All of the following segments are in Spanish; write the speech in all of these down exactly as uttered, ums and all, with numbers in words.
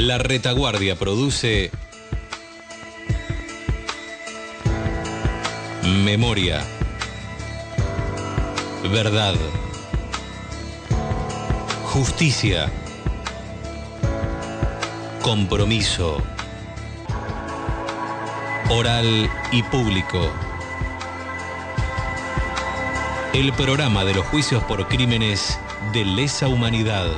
La Retaguardia produce Memoria, Verdad, Justicia, Compromiso, Oral y Público. El programa de los juicios por crímenes de lesa humanidad.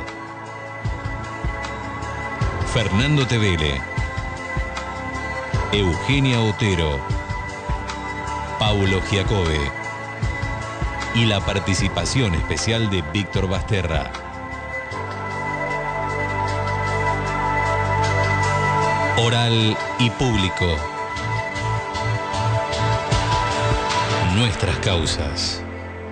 Fernando Tevele, Eugenia Otero, Paulo Giacobbe y la participación especial de Víctor Basterra. Oral y Público. Nuestras causas.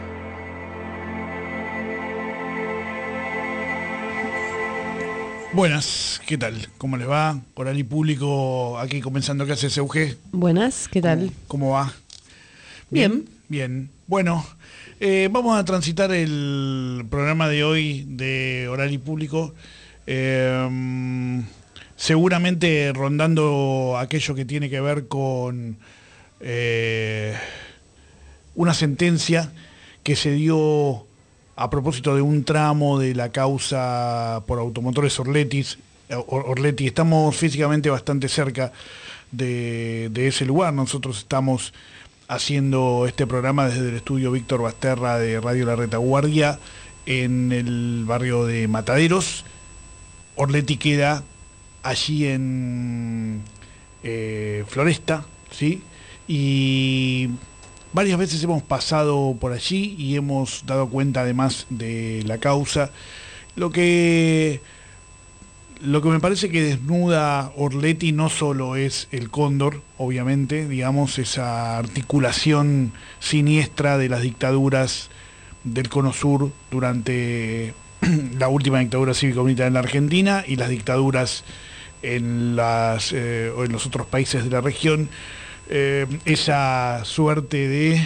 Buenas, ¿qué tal? ¿Cómo les va? Oral y Público, aquí comenzando. ¿Qué haces, Euge? Buenas, ¿qué tal? ¿Cómo, cómo va? Bien. Bien. Bueno, eh, vamos a transitar el programa de hoy de Oral y Público, eh, seguramente rondando aquello que tiene que ver con eh, una sentencia que se dio a propósito de un tramo de la causa por Automotores Orletti. Orletti, estamos físicamente bastante cerca de, de ese lugar. Nosotros estamos haciendo este programa desde el estudio Víctor Basterra de Radio La Retaguardia en el barrio de Mataderos. Orletti queda allí en eh, Floresta, ¿sí? Y varias veces hemos pasado por allí y hemos dado cuenta además de la causa. Lo que, lo que me parece que desnuda Orletti no solo es el cóndor, obviamente, digamos, esa articulación siniestra de las dictaduras del Cono Sur durante la última dictadura cívico-militar en la Argentina y las dictaduras en, las, eh, o en los otros países de la región. Eh, esa suerte de,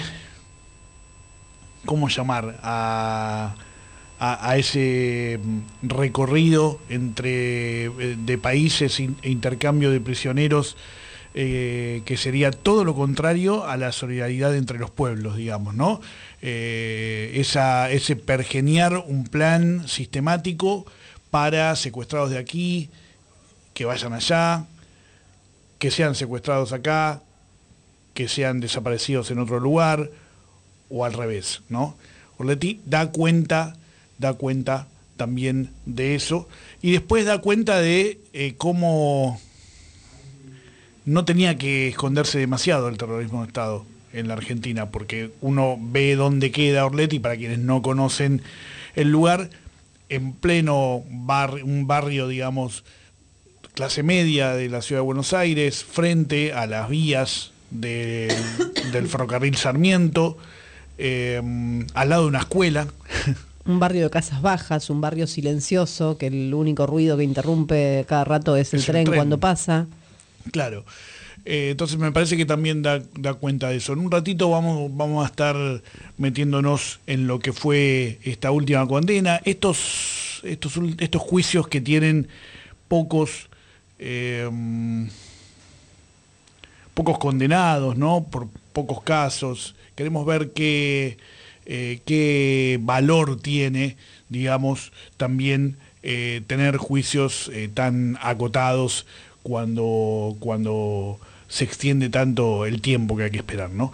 ¿cómo llamar? A, a, a ese recorrido entre de países e intercambio de prisioneros, eh, que sería todo lo contrario a la solidaridad entre los pueblos, digamos, ¿no? Eh, esa, ese pergeniar un plan sistemático para secuestrados de aquí, que vayan allá, que sean secuestrados acá, que sean desaparecidos en otro lugar, o al revés, ¿no? Orletti da cuenta, da cuenta también de eso, y después da cuenta de eh, cómo no tenía que esconderse demasiado el terrorismo de Estado en la Argentina, porque uno ve dónde queda Orletti, para quienes no conocen el lugar, en pleno bar, un barrio, digamos, clase media de la ciudad de Buenos Aires, frente a las vías de, del ferrocarril Sarmiento, eh, al lado de una escuela. Un barrio de casas bajas, un barrio silencioso, que el único ruido que interrumpe cada rato es el, es tren, el tren cuando pasa. Claro. Eh, entonces me parece que también da, da cuenta de eso. En un ratito vamos, vamos a estar metiéndonos en lo que fue esta última condena, estos, estos, estos juicios que tienen pocos eh, pocos condenados, ¿no? Por pocos casos. Queremos ver qué, eh, qué valor tiene, digamos, también eh, tener juicios eh, tan acotados cuando, cuando se extiende tanto el tiempo que hay que esperar, ¿no?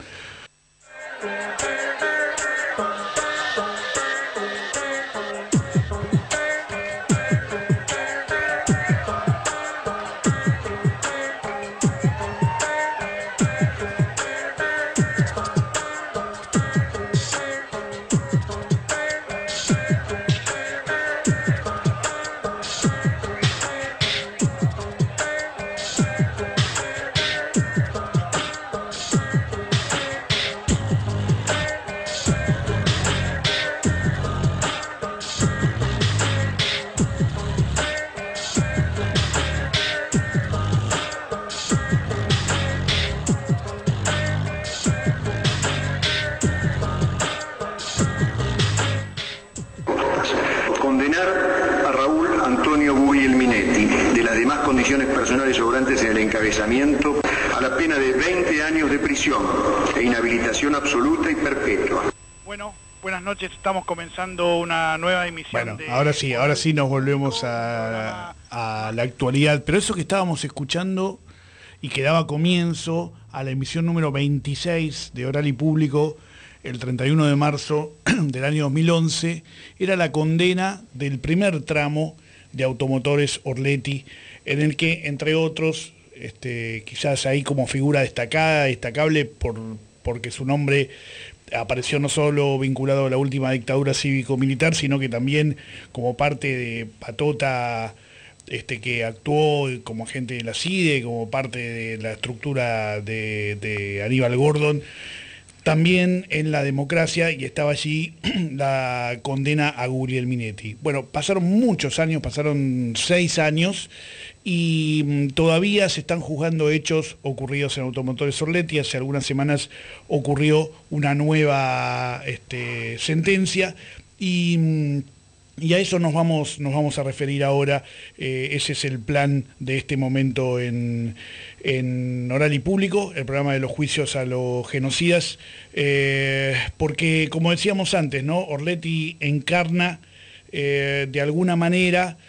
internacionales obrantes en el encabezamiento a la pena de veinte años de prisión e inhabilitación absoluta y perpetua. Bueno, buenas noches, estamos comenzando una nueva emisión. Bueno, de... ahora sí, ahora sí nos volvemos a, a la actualidad, pero eso que estábamos escuchando y que daba comienzo a la emisión número veintiséis de Oral y Público, el treinta y uno de marzo del año dos mil once, era la condena del primer tramo de Automotores Orletti, en el que, entre otros, este, quizás ahí como figura destacada, destacable por, porque su nombre apareció no solo vinculado a la última dictadura cívico-militar, sino que también como parte de Patota, este, que actuó como agente de la C I D E, como parte de la estructura de, de Aníbal Gordon, también en la democracia, y estaba allí la condena a Guglielminetti. Bueno, pasaron muchos años, pasaron seis años, y mmm, todavía se están juzgando hechos ocurridos en Automotores Orletti. Hace algunas semanas ocurrió una nueva este, sentencia, y... Mmm, Y a eso nos vamos, nos vamos a referir ahora. Eh, ese es el plan de este momento en, en Oral y Público, el programa de los juicios a los genocidas, eh, porque, como decíamos antes, ¿no? Orletti encarna eh, de alguna manera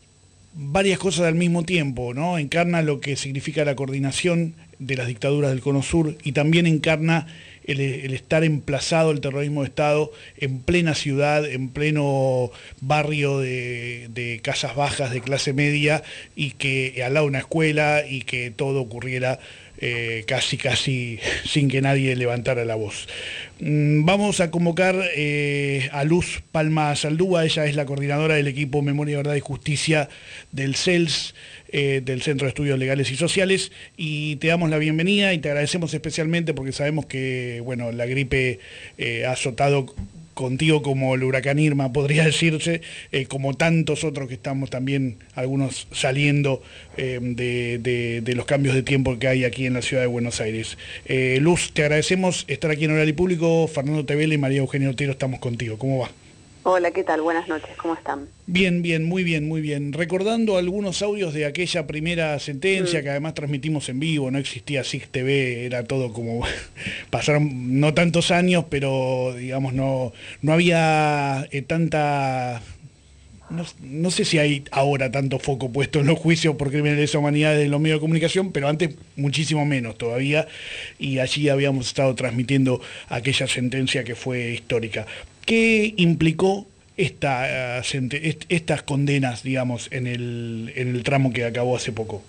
varias cosas al mismo tiempo, ¿no? Encarna lo que significa la coordinación de las dictaduras del Cono Sur, y también encarna El, el estar emplazado el terrorismo de Estado en plena ciudad, en pleno barrio de, de casas bajas de clase media, y que al lado de una escuela, y que todo ocurriera eh, casi casi sin que nadie levantara la voz. Mm, vamos a convocar eh, a Luz Palma Saldúa. Ella es la coordinadora del equipo Memoria, Verdad y Justicia del C E L S, Eh, del Centro de Estudios Legales y Sociales, y te damos la bienvenida y te agradecemos especialmente porque sabemos que, bueno, la gripe eh, ha azotado contigo como el huracán Irma, podría decirse, eh, como tantos otros que estamos también, algunos saliendo eh, de, de, de los cambios de tiempo que hay aquí en la ciudad de Buenos Aires. Eh, Luz, te agradecemos estar aquí en Oral y Público. Fernando Tevele y María Eugenia Otero estamos contigo. ¿Cómo va? Hola, ¿qué tal? Buenas noches, ¿cómo están? Bien, bien, muy bien, muy bien. Recordando algunos audios de aquella primera sentencia, mm. que además transmitimos en vivo, no existía S I G T V, era todo como... pasaron no tantos años, pero digamos no, no había eh, tanta... No, no sé si hay ahora tanto foco puesto en los juicios por crímenes de lesa humanidad de los medios de comunicación, pero antes muchísimo menos todavía, y allí habíamos estado transmitiendo aquella sentencia que fue histórica. ¿Qué implicó esta, uh, est estas condenas, digamos, en el, en el tramo que acabó hace poco?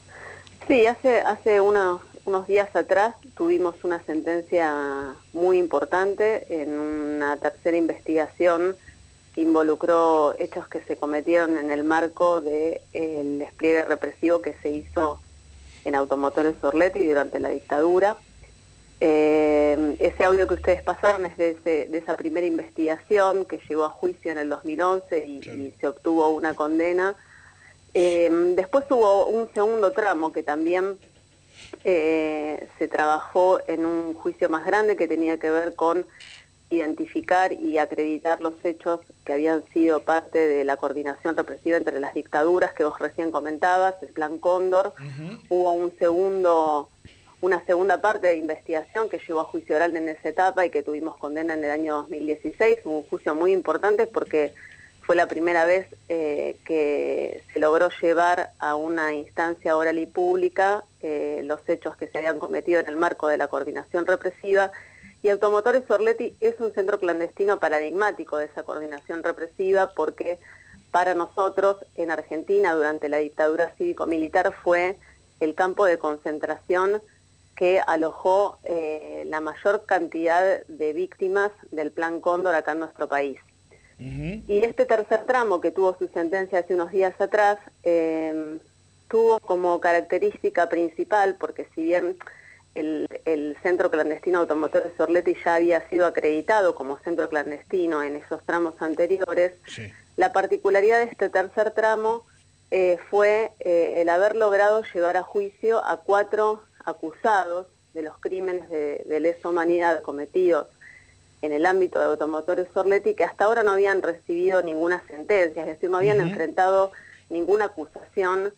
Sí, hace, hace unos, unos días atrás tuvimos una sentencia muy importante en una tercera investigación que involucró hechos que se cometieron en el marco del despliegue represivo que se hizo en Automotores Orletti durante la dictadura. Eh, ese audio que ustedes pasaron es de, ese, de esa primera investigación que llegó a juicio en el dos mil once y, claro. y se obtuvo una condena. Eh, después hubo un segundo tramo que también eh, se trabajó en un juicio más grande que tenía que ver con identificar y acreditar los hechos que habían sido parte de la coordinación represiva entre las dictaduras que vos recién comentabas, el Plan Cóndor. Uh-huh. Hubo un segundo... una segunda parte de investigación que llevó a juicio oral en esa etapa y que tuvimos condena en el año dos mil dieciséis, un juicio muy importante porque fue la primera vez eh, que se logró llevar a una instancia oral y pública eh, los hechos que se habían cometido en el marco de la coordinación represiva, y Automotores Orletti es un centro clandestino paradigmático de esa coordinación represiva porque para nosotros en Argentina durante la dictadura cívico-militar fue el campo de concentración que alojó eh, la mayor cantidad de víctimas del Plan Cóndor acá en nuestro país. Uh-huh. Y este tercer tramo que tuvo su sentencia hace unos días atrás, eh, tuvo como característica principal, porque si bien el, el centro clandestino Automotores Orletti ya había sido acreditado como centro clandestino en esos tramos anteriores, sí. La particularidad de este tercer tramo eh, fue eh, el haber logrado llevar a juicio a cuatro acusados de los crímenes de, de lesa humanidad cometidos en el ámbito de Automotores Orletti, que hasta ahora no habían recibido ninguna sentencia, es decir, no habían uh-huh. enfrentado ninguna acusación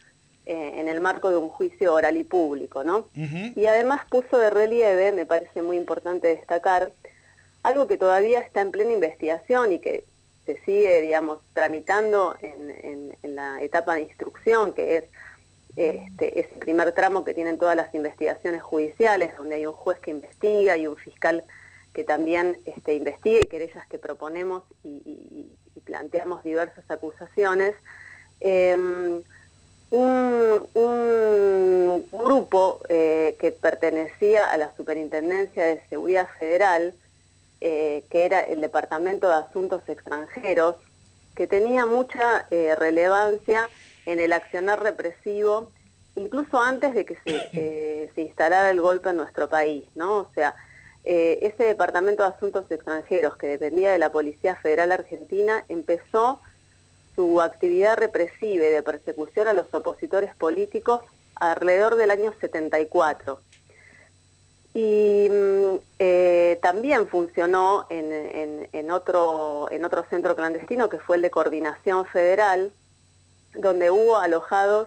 eh, en el marco de un juicio oral y público, ¿no? Uh-huh. Y además puso de relieve, me parece muy importante destacar, algo que todavía está en plena investigación y que se sigue, digamos, tramitando en, en, en la etapa de instrucción, que es este, ese primer tramo que tienen todas las investigaciones judiciales, donde hay un juez que investiga y un fiscal que también este, investiga, y querellas que proponemos y, y, y planteamos diversas acusaciones. Eh, un, un grupo eh, que pertenecía a la Superintendencia de Seguridad Federal, Eh, que era el Departamento de Asuntos Extranjeros, que tenía mucha eh, relevancia en el accionar represivo, incluso antes de que se, eh, se instalara el golpe en nuestro país, ¿no? O sea, eh, ese Departamento de Asuntos Extranjeros, que dependía de la Policía Federal Argentina, empezó su actividad represiva y de persecución a los opositores políticos alrededor del año setenta y cuatro. Y eh, también funcionó en, en, en, otro, en otro centro clandestino, que fue el de Coordinación Federal, donde hubo alojados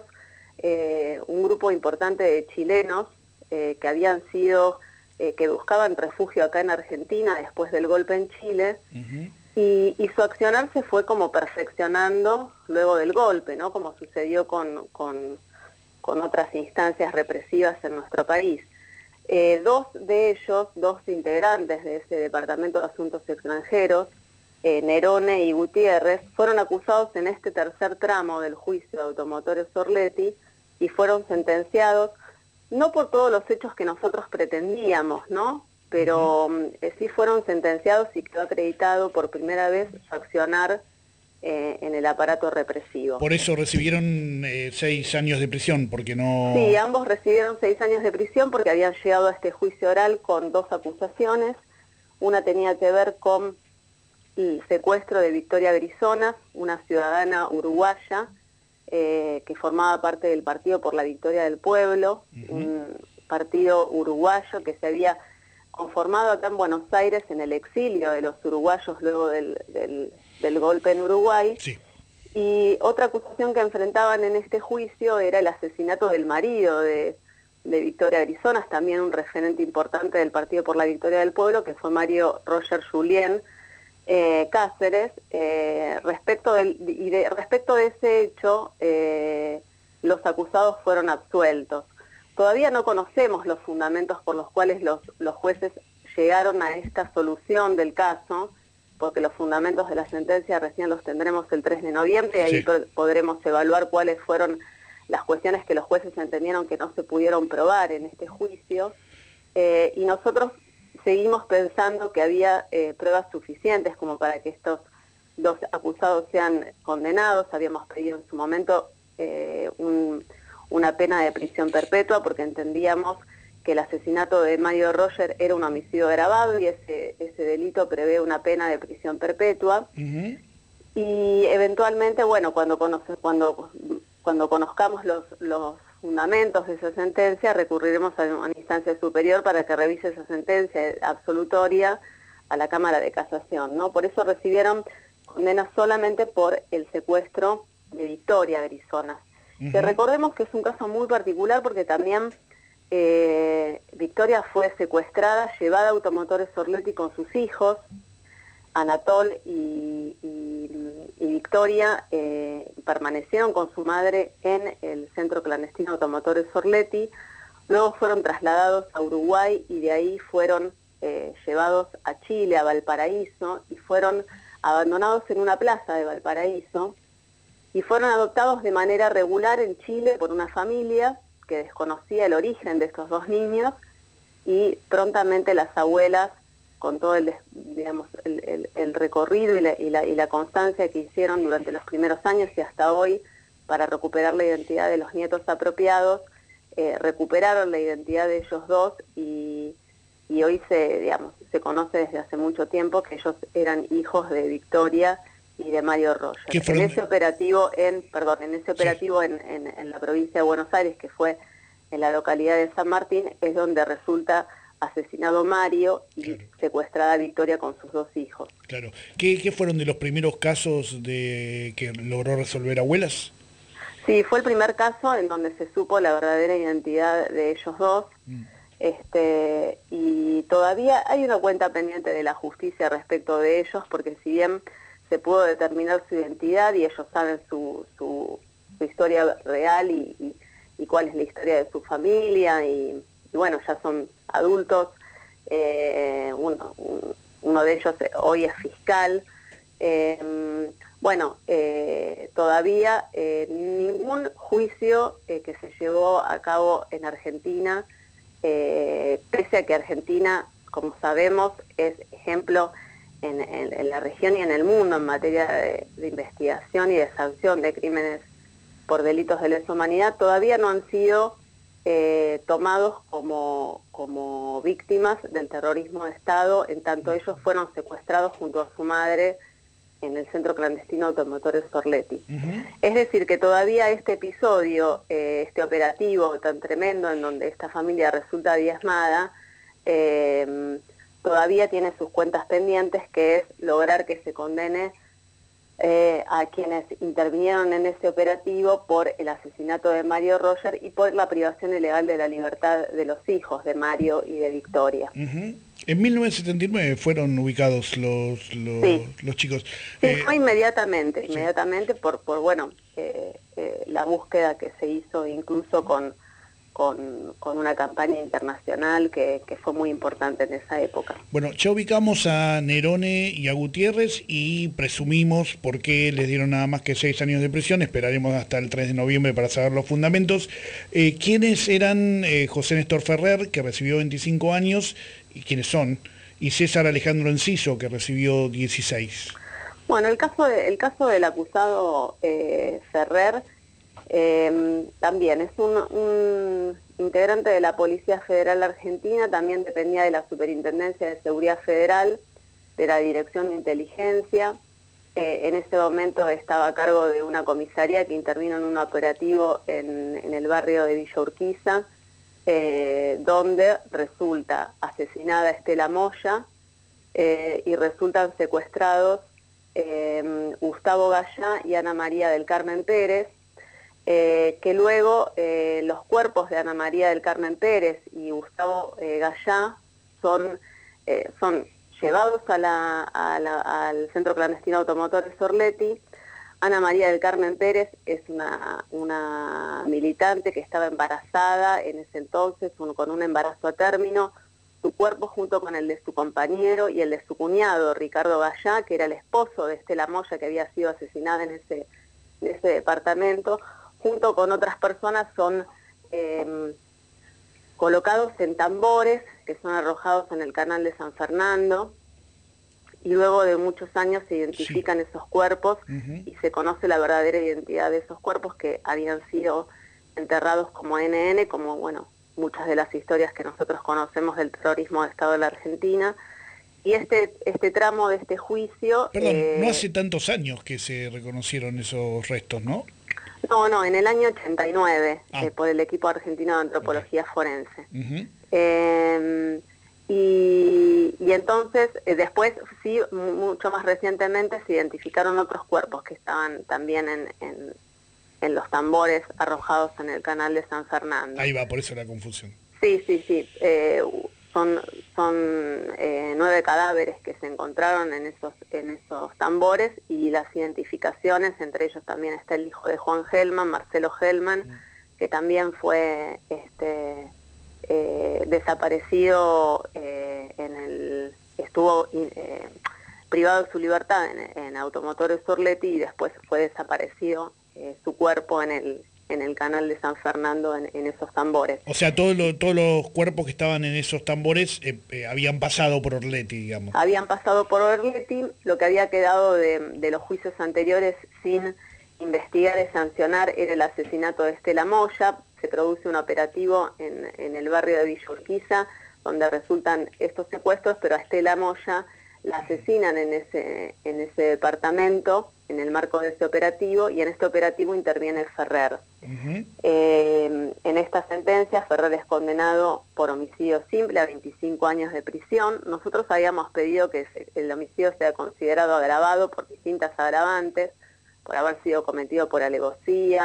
eh, un grupo importante de chilenos eh, que habían sido, eh, que buscaban refugio acá en Argentina después del golpe en Chile, uh-huh. y, y su accionar se fue como perfeccionando luego del golpe, ¿no? Como sucedió con, con, con otras instancias represivas en nuestro país. Eh, dos de ellos, dos integrantes de ese Departamento de Asuntos Extranjeros, eh, Nerone y Gutiérrez, fueron acusados en este tercer tramo del juicio de Automotores Orletti y fueron sentenciados, no por todos los hechos que nosotros pretendíamos, ¿no? Pero eh, sí fueron sentenciados y quedó acreditado por primera vez su accionar Eh, en el aparato represivo. Por eso recibieron eh, seis años de prisión, porque no... Sí, ambos recibieron seis años de prisión porque habían llegado a este juicio oral con dos acusaciones. Una tenía que ver con el secuestro de Victoria Grisona, una ciudadana uruguaya eh, que formaba parte del Partido por la Victoria del Pueblo, uh-huh. un partido uruguayo que se había conformado acá en Buenos Aires en el exilio de los uruguayos luego del, del, del golpe en Uruguay. Sí. Y otra acusación que enfrentaban en este juicio era el asesinato del marido de, de Victoria Grisona, también un referente importante del Partido por la Victoria del Pueblo, que fue Mario Roger Julián eh, Cáceres. Eh, respecto, del, y de, respecto de ese hecho, eh, los acusados fueron absueltos. Todavía no conocemos los fundamentos por los cuales los, los jueces llegaron a esta solución del caso, porque los fundamentos de la sentencia recién los tendremos el tres de noviembre, y ahí sí. podremos evaluar cuáles fueron las cuestiones que los jueces entendieron que no se pudieron probar en este juicio, eh, y nosotros seguimos pensando que había eh, pruebas suficientes como para que estos dos acusados sean condenados. Habíamos pedido en su momento eh, un... una pena de prisión perpetua porque entendíamos que el asesinato de Mario Roger era un homicidio agravado y ese, ese delito prevé una pena de prisión perpetua. Uh-huh. Y eventualmente, bueno, cuando, conoce, cuando, cuando conozcamos los, los fundamentos de esa sentencia, recurriremos a una instancia superior para que revise esa sentencia absolutoria a la Cámara de Casación, ¿no? Por eso recibieron condenas solamente por el secuestro de Victoria Grisona. Uh-huh. Que recordemos que es un caso muy particular porque también eh, Victoria fue secuestrada, llevada a Automotores Orletti con sus hijos, Anatol y, y, y Victoria eh, permanecieron con su madre en el centro clandestino Automotores Orletti, luego fueron trasladados a Uruguay y de ahí fueron eh, llevados a Chile, a Valparaíso, y fueron abandonados en una plaza de Valparaíso, y fueron adoptados de manera regular en Chile por una familia que desconocía el origen de estos dos niños, y prontamente las abuelas, con todo el, digamos, el, el, el recorrido y la, y, la, y la constancia que hicieron durante los primeros años y hasta hoy para recuperar la identidad de los nietos apropiados, eh, recuperaron la identidad de ellos dos y, y hoy se, digamos, se conoce desde hace mucho tiempo que ellos eran hijos de Victoria y de Mario Roger. En ese operativo, en, perdón, en ese operativo sí. en, en, en la provincia de Buenos Aires, que fue en la localidad de San Martín, es donde resulta asesinado Mario y claro. secuestrada Victoria con sus dos hijos. Claro. ¿Qué, qué fueron de los primeros casos de que logró resolver Abuelas? Sí, fue el primer caso en donde se supo la verdadera identidad de ellos dos. Mm. Este, y todavía hay una cuenta pendiente de la justicia respecto de ellos, porque si bien se pudo determinar su identidad y ellos saben su, su, su historia real y, y, y cuál es la historia de su familia, y, y bueno, ya son adultos, eh, uno, uno de ellos hoy es fiscal. Eh, bueno, eh, todavía eh, ningún juicio eh, que se llevó a cabo en Argentina, eh, pese a que Argentina, como sabemos, es ejemplo en, en, en la región y en el mundo en materia de, de investigación y de sanción de crímenes por delitos de lesa humanidad, todavía no han sido eh, tomados como, como víctimas del terrorismo de Estado, en tanto ellos fueron secuestrados junto a su madre en el centro clandestino Automotores Orleti. Uh-huh. Es decir, que todavía este episodio, eh, este operativo tan tremendo en donde esta familia resulta diezmada, eh, todavía tiene sus cuentas pendientes, que es lograr que se condene eh, a quienes intervinieron en ese operativo por el asesinato de Mario Roger y por la privación ilegal de la libertad de los hijos de Mario y de Victoria. Uh-huh. En mil novecientos setenta y nueve fueron ubicados los, los, sí. los chicos. Sí, eh, fue inmediatamente, sí. inmediatamente por, por bueno, eh, eh, la búsqueda que se hizo incluso con, con, con una campaña internacional que, que fue muy importante en esa época. Bueno, ya ubicamos a Nerone y a Gutiérrez y presumimos por qué les dieron nada más que seis años de prisión. Esperaremos hasta el tres de noviembre para saber los fundamentos. Eh, ¿Quiénes eran eh, José Néstor Ferrer, que recibió veinticinco años, y quiénes son, y César Alejandro Enciso, que recibió dieciséis? Bueno, el caso, de, el caso del acusado eh, Ferrer eh, también es un, un integrante de la Policía Federal Argentina, también dependía de la Superintendencia de Seguridad Federal, de la Dirección de Inteligencia. Eh, en ese momento estaba a cargo de una comisaría que intervino en un operativo en, en el barrio de Villa Urquiza, Eh, donde resulta asesinada Estela Moya eh, y resultan secuestrados eh, Gustavo Gallá y Ana María del Carmen Pérez, eh, que luego eh, los cuerpos de Ana María del Carmen Pérez y Gustavo eh, Gallá son, eh, son llevados a la, a la, al centro clandestino Automotores Orleti. Ana María del Carmen Pérez es una, una militante que estaba embarazada en ese entonces, un, con un embarazo a término. Su cuerpo, junto con el de su compañero y el de su cuñado, Ricardo Gallá, que era el esposo de Estela Moya, que había sido asesinada en ese, en ese departamento, junto con otras personas, son eh, colocados en tambores que son arrojados en el canal de San Fernando. Y luego de muchos años se identifican sí. esos cuerpos uh-huh. y se conoce la verdadera identidad de esos cuerpos que habían sido enterrados como N N, como bueno, muchas de las historias que nosotros conocemos del terrorismo de Estado de la Argentina. Y este, este tramo de este juicio... Perdón, eh, no hace tantos años que se reconocieron esos restos, ¿no? No, no, en el año ochenta y nueve, ah. eh, por el equipo argentino de antropología okay. forense. Uh-huh. eh, Y, y entonces, eh, después, sí, mucho más recientemente, se identificaron otros cuerpos que estaban también en, en, en los tambores arrojados en el canal de San Fernando. Ahí va, por eso la confusión. Sí, sí, sí. Eh, son son eh, nueve cadáveres que se encontraron en esos, en esos tambores y las identificaciones, entre ellos también está el hijo de Juan Gelman, Marcelo Gelman, mm. que también fue... este Eh, desaparecido eh, en el estuvo eh, privado de su libertad en, en Automotores Orleti y después fue desaparecido eh, su cuerpo en el en el canal de San Fernando en, en esos tambores. O sea, todos lo, todos los cuerpos que estaban en esos tambores eh, eh, habían pasado por Orleti, digamos. Habían pasado por Orleti, lo que había quedado de, de los juicios anteriores sin investigar y sancionar era el asesinato de Estela Moya. Se produce un operativo en, en el barrio de Villa Urquiza, donde resultan estos secuestros, pero a Estela Moya la asesinan en ese, en ese departamento, en el marco de ese operativo, y en este operativo interviene Ferrer. Uh-huh. Eh, en esta sentencia, Ferrer es condenado por homicidio simple a veinticinco años de prisión. Nosotros habíamos pedido que el homicidio sea considerado agravado por distintas agravantes, por haber sido cometido por alevosía,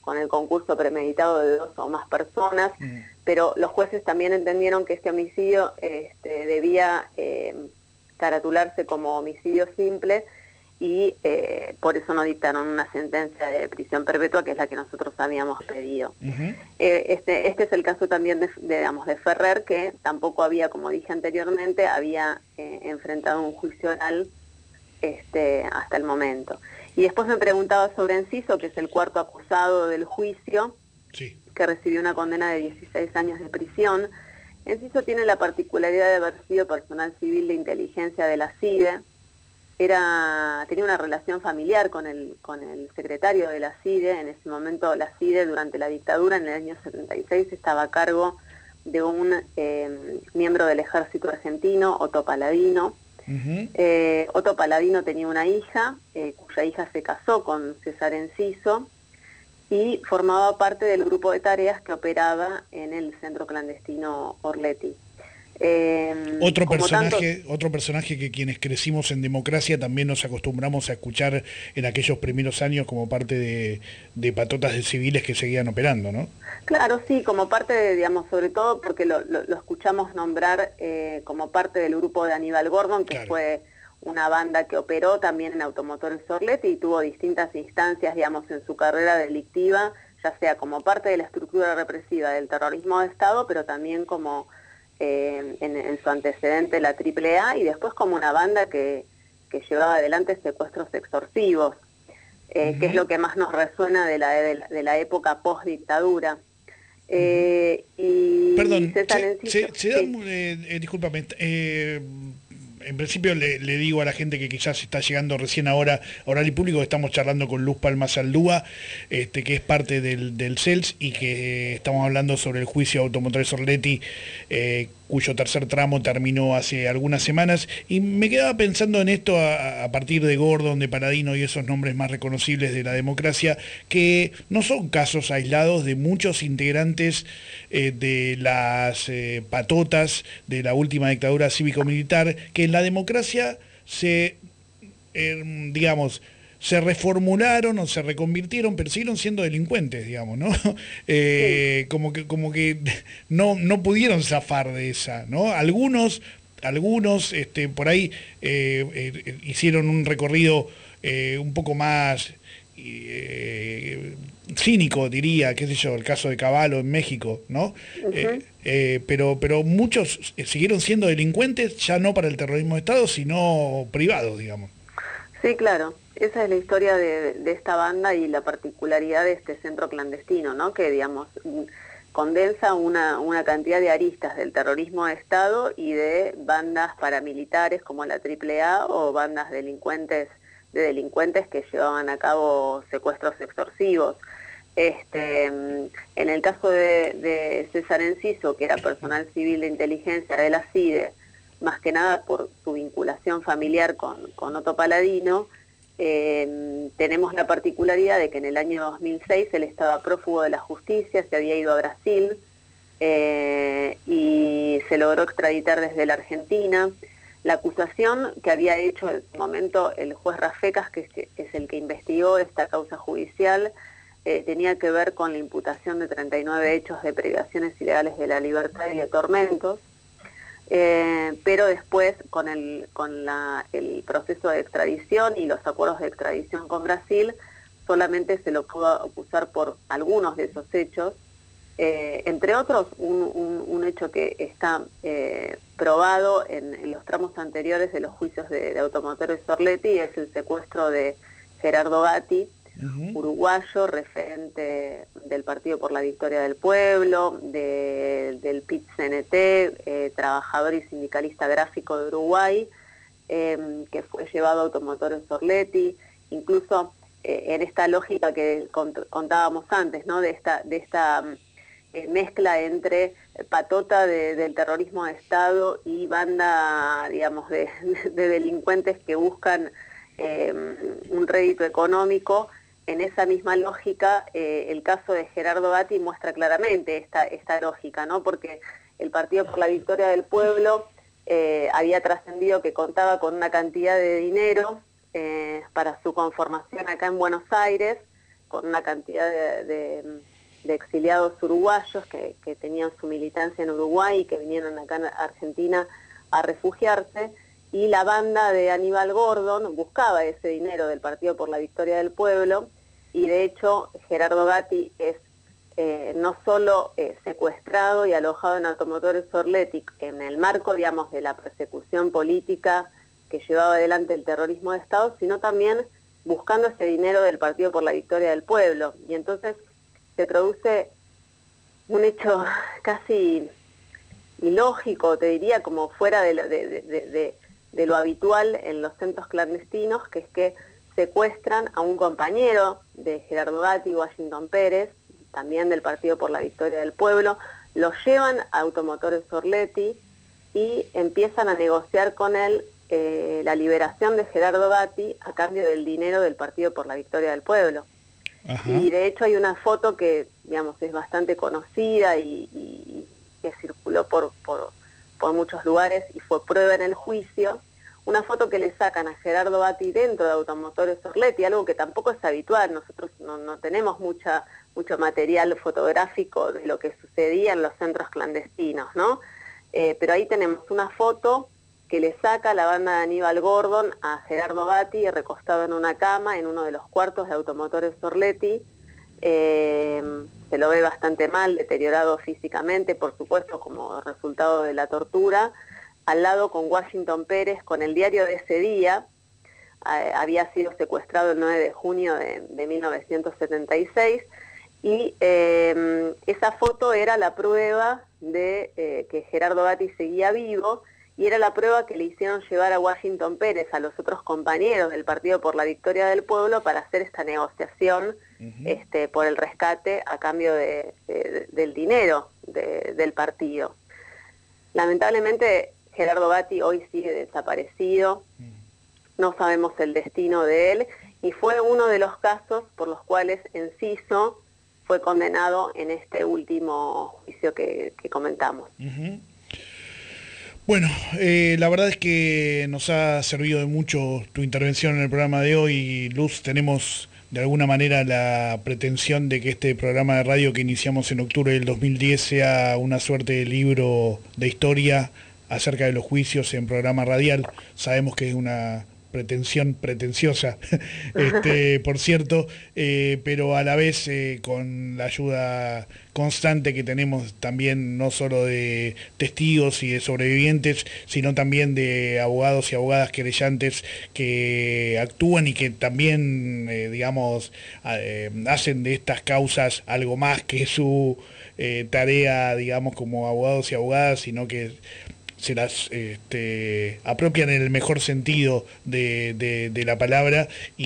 con el concurso premeditado de dos o más personas, mm. pero los jueces también entendieron que este homicidio este, debía eh, caratularse como homicidio simple y eh, por eso no dictaron una sentencia de prisión perpetua, que es la que nosotros habíamos pedido. Uh-huh. eh, este, este es el caso también de, de, digamos, de Ferrer, que tampoco había, como dije anteriormente, había eh, enfrentado un juicio oral este, hasta el momento. Y después me preguntaba sobre Enciso, que es el cuarto acusado del juicio, sí. que recibió una condena de dieciséis años de prisión. Enciso tiene la particularidad de haber sido personal civil de inteligencia de la CIDE. Era, tenía una relación familiar con el, con el secretario de la CIDE. En ese momento la CIDE, durante la dictadura, en el año setenta y seis, estaba a cargo de un eh, miembro del ejército argentino, Otto Paladino. Uh-huh. eh, Otto Paladino tenía una hija, eh, cuya hija se casó con César Enciso, y formaba parte del grupo de tareas que operaba en el centro clandestino Orletti. Eh, otro personaje tanto... otro personaje que quienes crecimos en democracia también nos acostumbramos a escuchar en aquellos primeros años como parte de, de patotas de civiles que seguían operando, ¿no? Claro, sí, como parte de, digamos, sobre todo porque lo, lo, lo escuchamos nombrar eh, como parte del grupo de Aníbal Gordon, que claro. fue una banda que operó también en Automotores Orletti y tuvo distintas instancias, digamos, en su carrera delictiva, ya sea como parte de la estructura represiva del terrorismo de Estado, pero también como Eh, en, en su antecedente la triple A, y después como una banda que, que llevaba adelante secuestros extorsivos, eh, uh-huh. que es lo que más nos resuena de la, de la, de la época post-dictadura. Eh, y Perdón, César se, Enciso, se, se da, sí. eh, eh, discúlpame, eh, en principio le, le digo a la gente que quizás está llegando recién ahora a Oral y Público que estamos charlando con Luz Palma Saldúa, este, que es parte del, del C E L S, y que eh, estamos hablando sobre el juicio de Automotores Orletti, eh, cuyo tercer tramo terminó hace algunas semanas, y me quedaba pensando en esto a, a partir de Gordon, de Paladino y esos nombres más reconocibles de la democracia, que no son casos aislados de muchos integrantes eh, de las eh, patotas de la última dictadura cívico-militar, que en la democracia se, eh, digamos, se reformularon o se reconvirtieron, pero siguieron siendo delincuentes, digamos, ¿no? Eh, sí. Como que, como que no, no pudieron zafar de esa, ¿no? Algunos, algunos este, por ahí eh, eh, hicieron un recorrido eh, un poco más eh, cínico, diría, qué sé yo, el caso de Cavallo en México, ¿no? Uh-huh. eh, eh, pero, pero muchos siguieron siendo delincuentes, ya no para el terrorismo de Estado, sino privados, digamos. Sí, claro. Esa es la historia de, de esta banda y la particularidad de este centro clandestino, ¿no? Que, digamos, condensa una, una cantidad de aristas del terrorismo de Estado y de bandas paramilitares como la triple A o bandas delincuentes de delincuentes que llevaban a cabo secuestros extorsivos. Este, en el caso de, de César Enciso, que era personal civil de inteligencia de la CIDE, más que nada por su vinculación familiar con, con Otto Paladino, Eh, tenemos la particularidad de que en el año dos mil seis él estaba prófugo de la justicia, se había ido a Brasil eh, y se logró extraditar desde la Argentina. La acusación que había hecho en ese momento el juez Rafecas, que es, que es el que investigó esta causa judicial, eh, tenía que ver con la imputación de treinta y nueve hechos de privaciones ilegales de la libertad y de tormentos. Eh, pero después con, el, con la, el proceso de extradición y los acuerdos de extradición con Brasil, solamente se lo pudo acusar por algunos de esos hechos, eh, entre otros un, un, un hecho que está eh, probado en, en los tramos anteriores de los juicios de, de Automotores Orletti, es el secuestro de Gerardo Gatti, Uh-huh. uruguayo, referente del Partido por la Victoria del Pueblo, de, del P I T C N T, eh, trabajador y sindicalista gráfico de Uruguay, eh, que fue llevado a Automotores Orletti, incluso eh, en esta lógica que cont- contábamos antes, ¿no? de esta, de esta eh, mezcla entre patota de, del terrorismo de Estado y banda, digamos, de, de delincuentes que buscan eh, un rédito económico. En esa misma lógica, eh, el caso de Gerardo Gatti muestra claramente esta, esta lógica, ¿no? Porque el Partido por la Victoria del Pueblo eh, había trascendido que contaba con una cantidad de dinero eh, para su conformación acá en Buenos Aires, con una cantidad de, de, de exiliados uruguayos que, que tenían su militancia en Uruguay y que vinieron acá a Argentina a refugiarse, y la banda de Aníbal Gordon buscaba ese dinero del Partido por la Victoria del Pueblo, y de hecho Gerardo Gatti es eh, no solo eh, secuestrado y alojado en Automotores Orletti en el marco, digamos, de la persecución política que llevaba adelante el terrorismo de Estado, sino también buscando ese dinero del Partido por la Victoria del Pueblo. Y entonces se produce un hecho casi ilógico, te diría, como fuera de lo, de, de, de, de lo habitual en los centros clandestinos, que es que secuestran a un compañero de Gerardo Gatti, Washington Pérez, también del Partido por la Victoria del Pueblo, lo llevan a Automotores Orletti y empiezan a negociar con él eh, la liberación de Gerardo Gatti a cambio del dinero del Partido por la Victoria del Pueblo. Ajá. Y de hecho hay una foto que, digamos, es bastante conocida y, y que circuló por, por, por muchos lugares y fue prueba en el juicio, una foto que le sacan a Gerardo Gatti dentro de Automotores Orletti, algo que tampoco es habitual. Nosotros no, no tenemos mucha, mucho material fotográfico de lo que sucedía en los centros clandestinos, ¿no? Eh, pero ahí tenemos una foto que le saca la banda de Aníbal Gordon a Gerardo Gatti recostado en una cama en uno de los cuartos de Automotores Orletti. Eh, se lo ve bastante mal, deteriorado físicamente, por supuesto, como resultado de la tortura, al lado con Washington Pérez, con el diario de ese día. Eh, había sido secuestrado el nueve de junio de, de mil novecientos setenta y seis, y eh, esa foto era la prueba de eh, que Gerardo Gatti seguía vivo, y era la prueba que le hicieron llevar a Washington Pérez, a los otros compañeros del Partido por la Victoria del Pueblo, para hacer esta negociación uh-huh. este, por el rescate a cambio de, de, del dinero de, del partido. Lamentablemente Gerardo Gatti hoy sigue desaparecido, uh-huh. no sabemos el destino de él, y fue uno de los casos por los cuales Enciso fue condenado en este último juicio que, que comentamos. Uh-huh. Bueno, eh, la verdad es que nos ha servido de mucho tu intervención en el programa de hoy, Luz. Tenemos de alguna manera la pretensión de que este programa de radio que iniciamos en octubre del dos mil diez sea una suerte de libro de historia acerca de los juicios en programa radial. Sabemos que es una pretensión pretenciosa, este, por cierto, eh, pero a la vez eh, con la ayuda constante que tenemos también, no solo de testigos y de sobrevivientes, sino también de abogados y abogadas querellantes que actúan y que también, eh, digamos, eh, hacen de estas causas algo más que su eh, tarea, digamos, como abogados y abogadas, sino que se las este, apropian en el mejor sentido de, de, de la palabra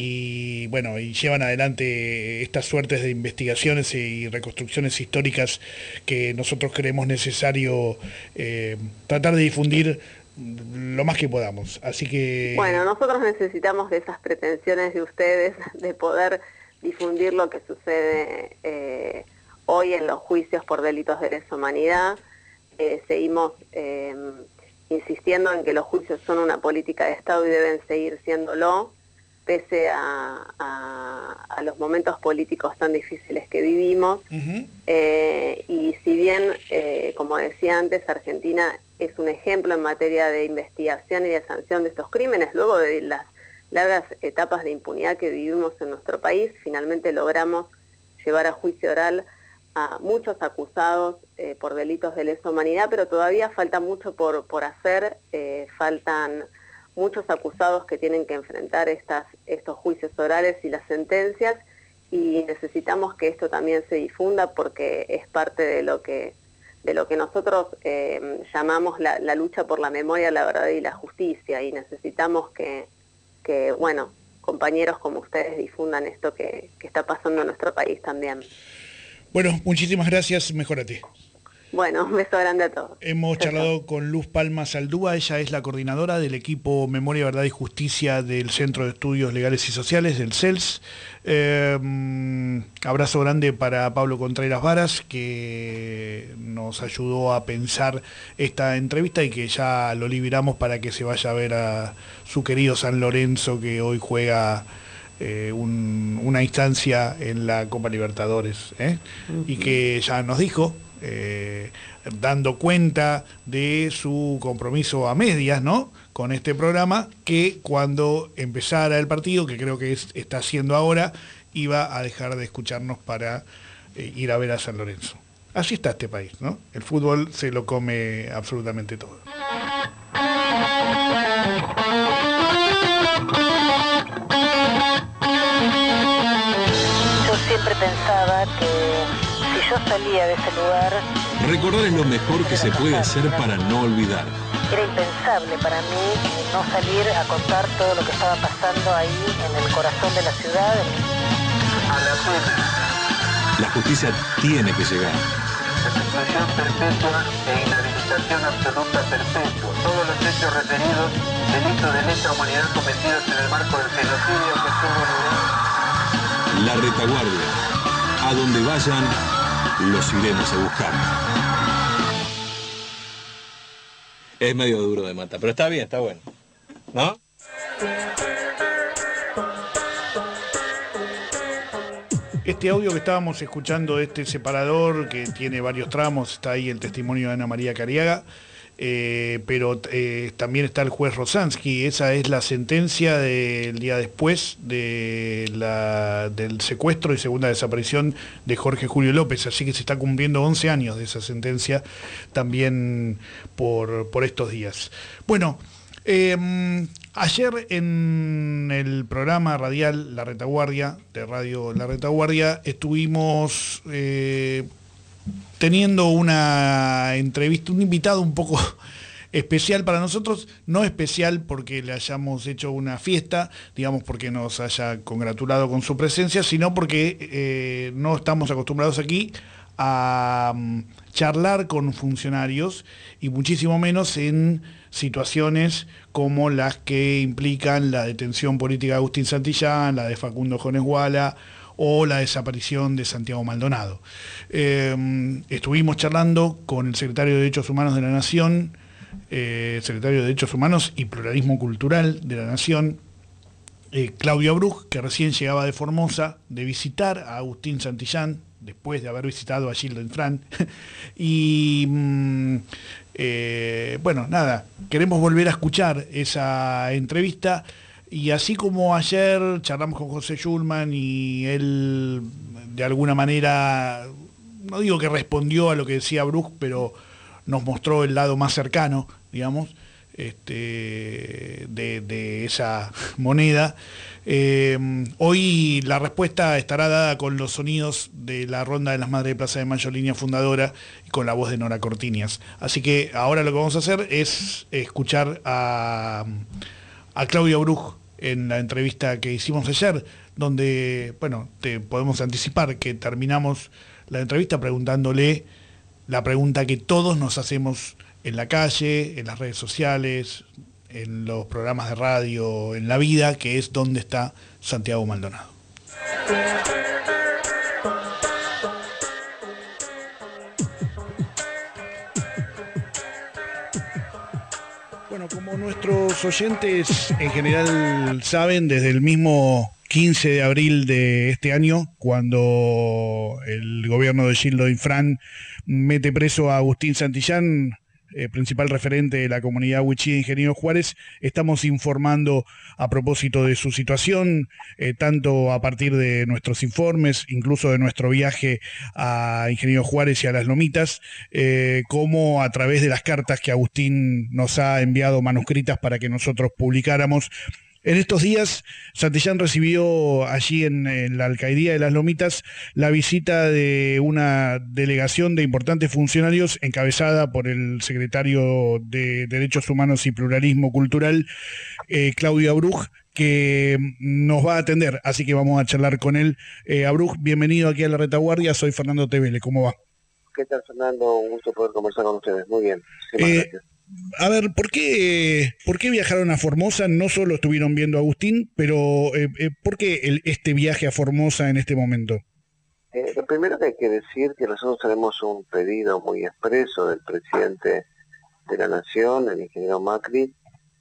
y bueno, y llevan adelante estas suertes de investigaciones y reconstrucciones históricas que nosotros creemos necesario eh, tratar de difundir lo más que podamos. Así que... Bueno, nosotros necesitamos de esas pretensiones de ustedes de poder difundir lo que sucede eh, hoy en los juicios por delitos de lesa humanidad. Eh, seguimos eh, insistiendo en que los juicios son una política de Estado y deben seguir siéndolo, pese a, a, a los momentos políticos tan difíciles que vivimos. Uh-huh. eh, y si bien, eh, como decía antes, Argentina es un ejemplo en materia de investigación y de sanción de estos crímenes, luego de las largas etapas de impunidad que vivimos en nuestro país, finalmente logramos llevar a juicio oral a muchos acusados eh, por delitos de lesa humanidad, pero todavía falta mucho por, por hacer, eh, faltan muchos acusados que tienen que enfrentar estas, estos juicios orales y las sentencias, y necesitamos que esto también se difunda porque es parte de lo que, de lo que nosotros eh, llamamos la, la lucha por la memoria, la verdad y la justicia, y necesitamos que, que bueno, compañeros como ustedes difundan esto que, que está pasando en nuestro país también. Bueno, muchísimas gracias, mejórate. Bueno, un beso grande a todos. Hemos Chao, charlado chao. con Luz Palma Saldúa, ella es la coordinadora del equipo Memoria, Verdad y Justicia del Centro de Estudios Legales y Sociales, del C E L S. Eh, abrazo grande para Pablo Contreras Varas, que nos ayudó a pensar esta entrevista y que ya lo liberamos para que se vaya a ver a su querido San Lorenzo, que hoy juega eh, un, una instancia en la Copa Libertadores, ¿eh? Uh-huh. Y que ya nos dijo, eh, dando cuenta de su compromiso a medias, ¿no?, con este programa, que cuando empezara el partido, que creo que es, está haciendo ahora, iba a dejar de escucharnos para eh, ir a ver a San Lorenzo. Así está este país, ¿no? El fútbol se lo come absolutamente todo. Yo siempre pensaba que si yo salía de ese lugar... Recordar es lo mejor que se puede hacer para no olvidar. Era impensable para mí no salir a contar todo lo que estaba pasando ahí en el corazón de la ciudad. A la pena. La justicia tiene que llegar. Exclusión perpetua e inhabilitación absoluta perpetua. Todos los hechos referidos, delitos de lesa humanidad cometidos en el marco del genocidio que tuvo lugar. La retaguardia. A donde vayan, los iremos a buscar. Es medio duro de matar, pero está bien, está bueno, ¿no? Este audio que estábamos escuchando, este separador que tiene varios tramos, está ahí el testimonio de Ana María Cariaga, eh, pero eh, también está el juez Rosansky. Esa es la sentencia del día después de la, del secuestro y segunda desaparición de Jorge Julio López, así que se está cumpliendo once años de esa sentencia también por, por estos días. Bueno, eh, ayer en el programa radial La Retaguardia, de Radio La Retaguardia, estuvimos eh, teniendo una entrevista, un invitado un poco especial para nosotros, no especial porque le hayamos hecho una fiesta, digamos porque nos haya congratulado con su presencia, sino porque eh, no estamos acostumbrados aquí a um, charlar con funcionarios y muchísimo menos en situaciones como las que implican la detención política de Agustín Santillán, la de Facundo Jones Guala o la desaparición de Santiago Maldonado. Eh, estuvimos charlando con el secretario de Derechos Humanos de la Nación, eh, secretario de Derechos Humanos y Pluralismo Cultural de la Nación, eh, Claudio Abruj, que recién llegaba de Formosa, de visitar a Agustín Santillán, después de haber visitado a Gildo Infran. y mmm, eh, bueno, nada, queremos volver a escuchar esa entrevista. Y así como ayer charlamos con José Schulman y él de alguna manera, no digo que respondió a lo que decía Bruch, pero nos mostró el lado más cercano, digamos, este, de, de esa moneda. Eh, hoy la respuesta estará dada con los sonidos de la Ronda de las Madres de Plaza de Mayo, línea fundadora, y con la voz de Nora Cortiñas. Así que ahora lo que vamos a hacer es escuchar a... a Claudio Bruch en la entrevista que hicimos ayer, donde, bueno, te podemos anticipar que terminamos la entrevista preguntándole la pregunta que todos nos hacemos en la calle, en las redes sociales, en los programas de radio, en la vida, que es ¿dónde está Santiago Maldonado? Bueno, como nuestros oyentes en general saben, desde el mismo quince de abril de este año, cuando el gobierno de Gildo Infran mete preso a Agustín Santillán, eh, principal referente de la comunidad wichí de Ingeniero Juárez, estamos informando a propósito de su situación, eh, tanto a partir de nuestros informes, incluso de nuestro viaje a Ingeniero Juárez y a Las Lomitas, eh, como a través de las cartas que Agustín nos ha enviado manuscritas para que nosotros publicáramos. En estos días, Santillán recibió allí en, en la alcaldía de Las Lomitas la visita de una delegación de importantes funcionarios encabezada por el secretario de Derechos Humanos y Pluralismo Cultural, eh, Claudio Abruj, que nos va a atender, así que vamos a charlar con él. Eh, Abruj, bienvenido aquí a La Retaguardia, soy Fernando Tevele, ¿cómo va? ¿Qué tal, Fernando? Un gusto poder conversar con ustedes, muy bien. Eh, a ver, ¿por qué, ¿por qué viajaron a Formosa? No solo estuvieron viendo a Agustín, pero eh, eh, ¿por qué el, este viaje a Formosa en este momento? Eh, lo primero que hay que decir que nosotros tenemos un pedido muy expreso del presidente de la Nación, el ingeniero Macri,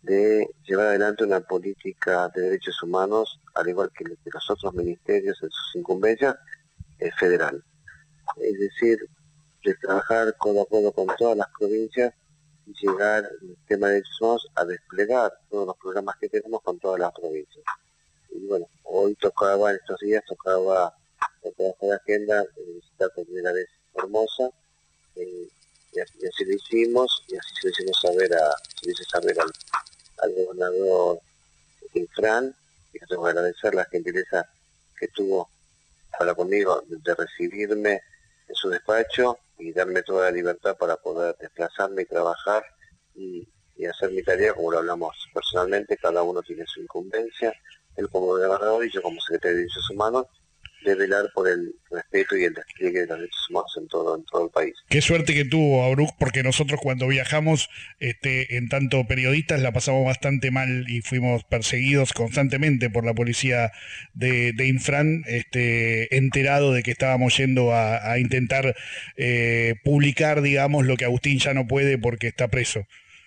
de llevar adelante una política de derechos humanos, al igual que los otros ministerios en sus incumbencias, eh, federal. Es decir, de trabajar codo a codo con todas las provincias y llegar en el tema de derechos humanos a desplegar todos los programas que tenemos con todas las provincias. Y bueno, hoy tocaba, en estos días tocaba el trabajo de agenda, eh, visitar por primera vez Formosa, eh, y, así, y así lo hicimos, y así se lo hicimos saber a, se lo hice saber al, al gobernador Infran, y le tengo que agradecer la gentileza que tuvo para conmigo de, de recibirme en su despacho y darme toda la libertad para poder desplazarme y trabajar y, y hacer mi tarea como lo hablamos personalmente. Cada uno tiene su incumbencia, él como gobernador y yo como secretario de Derechos Humanos, de velar por el respeto y el despliegue de los derechos humanos en todo, en todo el país. Qué suerte que tuvo Abruk, porque nosotros cuando viajamos, este, en tanto periodistas, la pasamos bastante mal y fuimos perseguidos constantemente por la policía de, de Infran, este, enterado de que estábamos yendo a, a intentar eh, publicar, digamos, lo que Agustín ya no puede porque está preso.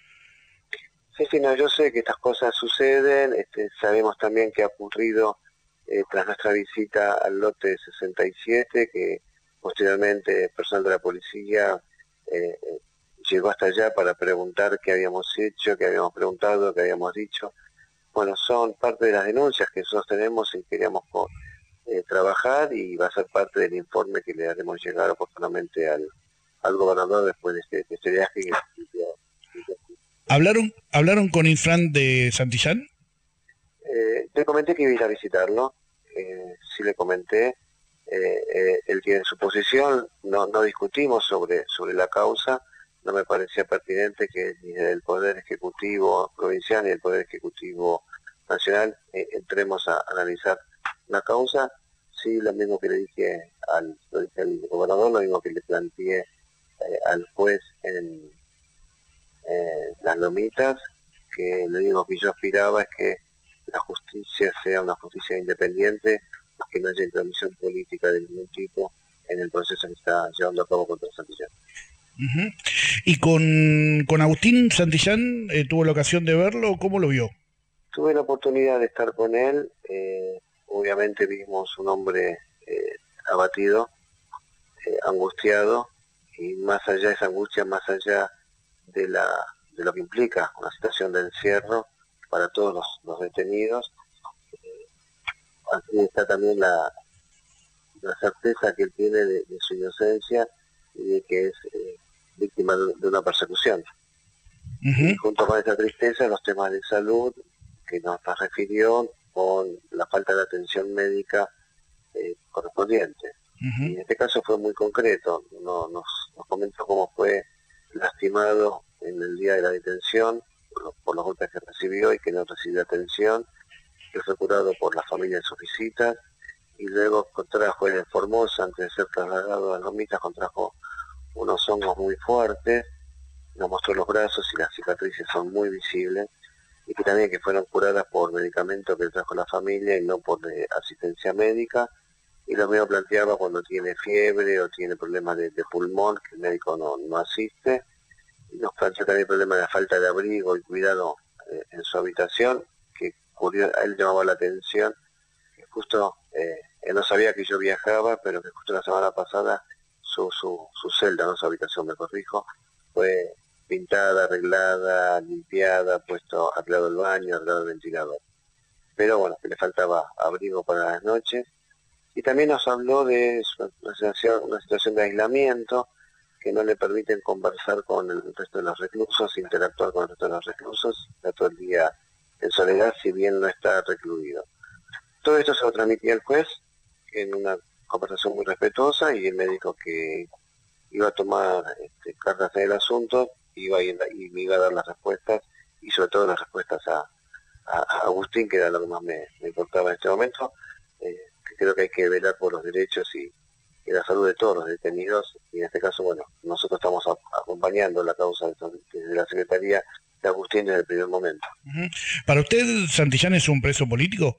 Sí, sí, no, yo sé que estas cosas suceden, este, sabemos también que ha ocurrido Eh, tras nuestra visita al lote sesenta y siete, que posteriormente personal de la policía eh, llegó hasta allá para preguntar qué habíamos hecho, qué habíamos preguntado, qué habíamos dicho. Bueno, son parte de las denuncias que nosotros tenemos y queríamos eh, trabajar, y va a ser parte del informe que le haremos llegar oportunamente al, al gobernador después de este, de este viaje. ¿Hablaron, ¿Hablaron con Infran de Santillán? Eh, te comenté que iba a ir a visitarlo, eh, sí le comenté, eh, eh, él tiene su posición, no, no discutimos sobre, sobre la causa, no me parecía pertinente que ni del Poder Ejecutivo Provincial ni del Poder Ejecutivo Nacional eh, entremos a analizar la causa. Sí, lo mismo que le dije al, lo dije al gobernador, lo mismo que le planteé eh, al juez en eh, Las Lomitas, que lo único que yo aspiraba es que la justicia sea una justicia independiente, que no haya intervención política de ningún tipo en el proceso que está llevando a cabo contra Santillán. Uh-huh. ¿Y con, con Agustín Santillán eh, tuvo la ocasión de verlo? ¿Cómo lo vio? Tuve la oportunidad de estar con él, eh, obviamente vimos un hombre eh, abatido, eh, angustiado, y más allá de esa angustia, más allá de, la, de lo que implica una situación de encierro para todos los, los detenidos, eh, aquí está también la, la certeza que él tiene de, de su inocencia y de que es eh, víctima de, de una persecución. Uh-huh. Y junto con esa tristeza, los temas de salud que nos refirió con la falta de atención médica eh, correspondiente. Uh-huh. Y en este caso fue muy concreto, no, nos, nos comentó cómo fue lastimado en el día de la detención, por los golpes que recibió y que no recibió atención, que fue curado por la familia en sus visitas, y luego contrajo en Formosa, antes de ser trasladado a Lomitas, contrajo unos hongos muy fuertes, nos mostró los brazos y las cicatrices son muy visibles, y que también que fueron curadas por medicamentos que trajo la familia y no por eh, asistencia médica, y lo mismo planteaba cuando tiene fiebre o tiene problemas de, de pulmón, que el médico no, no asiste. Nos planteó también el problema de la falta de abrigo y cuidado eh, en su habitación, que a él llamaba la atención, que justo, eh, él no sabía que yo viajaba, pero que justo la semana pasada su, su, su celda, no su habitación, me corrijo, fue pintada, arreglada, limpiada, puesto, arreglado el baño, arreglado el ventilador. Pero bueno, que le faltaba abrigo para las noches. Y también nos habló de una situación, una situación de aislamiento, que no le permiten conversar con el resto de los reclusos, interactuar con el resto de los reclusos, está todo el día en soledad, si bien no está recluido. Todo esto se lo transmitía el juez en una conversación muy respetuosa, y él me dijo que iba a tomar este, cartas en el asunto, iba a ir, y me iba a dar las respuestas, y sobre todo las respuestas a, a, a Agustín, que era lo que más me, me importaba en este momento, eh, que creo que hay que velar por los derechos y y la salud de todos los detenidos, y en este caso, bueno, nosotros estamos a, acompañando la causa desde la Secretaría de Agustín desde el primer momento. Uh-huh. ¿Para usted Santillán es un preso político?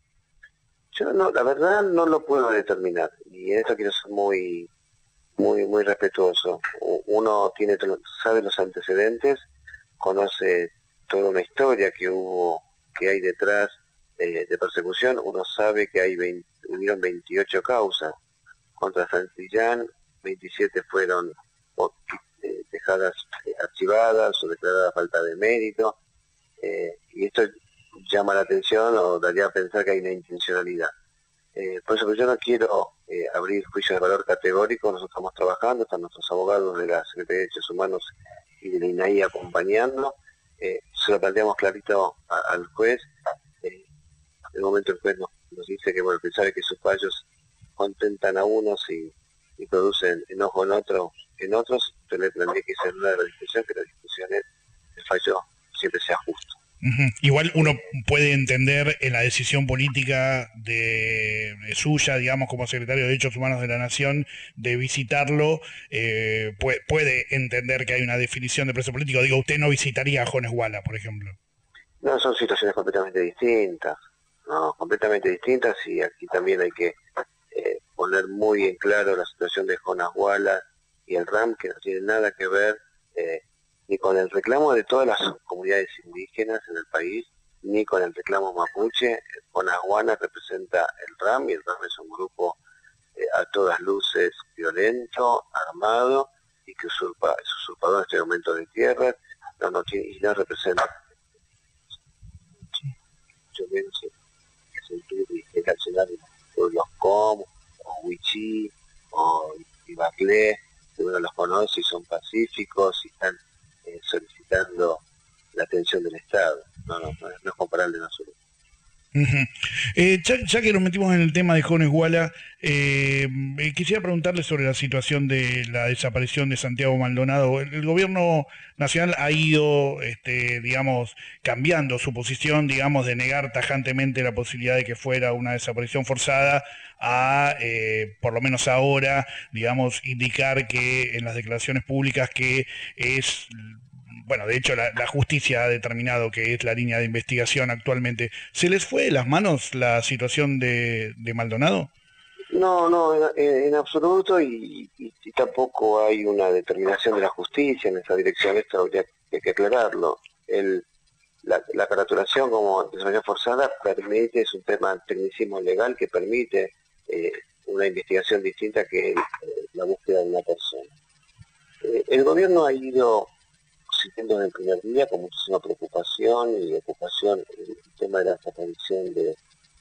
Yo no, la verdad no lo puedo determinar, y en esto quiero ser muy muy muy respetuoso. Uno tiene sabe los antecedentes, conoce toda una historia que hubo, que hay detrás eh, de persecución. Uno sabe que hay veinte, hubieron veintiocho causas contra Santillán, veintisiete fueron o, eh, dejadas eh, archivadas o declaradas falta de mérito, eh, y esto llama la atención o daría a pensar que hay una intencionalidad. Eh, por eso que yo no quiero eh, abrir juicios de valor categórico. Nosotros estamos trabajando, están nuestros abogados de la Secretaría de Derechos Humanos y de la I N A I acompañando. Eh, se lo planteamos clarito a, al juez. Eh, en el momento el juez nos, nos dice que, bueno, que sabe que sus fallos contentan a unos y, y producen enojo en otros, en otros, yo le tendría que ser una de las discusiones, que la discusión es el fallo siempre sea justo. Uh-huh. Igual uno puede entender en la decisión política de, de suya, digamos, como secretario de Derechos Humanos de la Nación, de visitarlo, eh, puede, puede entender que hay una definición de preso político. Digo, usted no visitaría a Jones Walla, por ejemplo. No, son situaciones completamente distintas, no, completamente distintas, y aquí también hay que eh, poner muy en claro la situación de Jonas Walla y el R A M, que no tiene nada que ver eh, ni con el reclamo de todas las comunidades indígenas en el país, ni con el reclamo mapuche. Jonas Walla representa el R A M, y el R A M es un grupo eh, a todas luces violento, armado, y que usurpa, es usurpador en este momento de tierras, no, no tiene, y no representa mucho menos el sentido de cancelar los Com, o Huichí, o Ibaclé, que uno los conoce y son pacíficos y están eh, solicitando la atención del Estado. No, no, no, no es comparable en absoluto. Uh-huh. Eh, ya, ya que nos metimos en el tema de Jones Walla, eh, quisiera preguntarle sobre la situación de la desaparición de Santiago Maldonado. El, el gobierno nacional ha ido, este, digamos, cambiando su posición, digamos, de negar tajantemente la posibilidad de que fuera una desaparición forzada a, eh, por lo menos ahora, digamos, indicar que en las declaraciones públicas que es... Bueno, de hecho la, la justicia ha determinado que es la línea de investigación actualmente. ¿Se les fue de las manos la situación de, de Maldonado? No, no, en, en absoluto, y, y, y tampoco hay una determinación de la justicia en esa dirección. Esto habría que, que aclararlo. El, la, la caratulación como desaparición forzada permite, es un tema tecnicismo legal que permite eh, una investigación distinta que eh, la búsqueda de una persona. Eh, el gobierno ha ido siguiendo desde el primer día con muchísima preocupación y ocupación el tema de la desaparición de,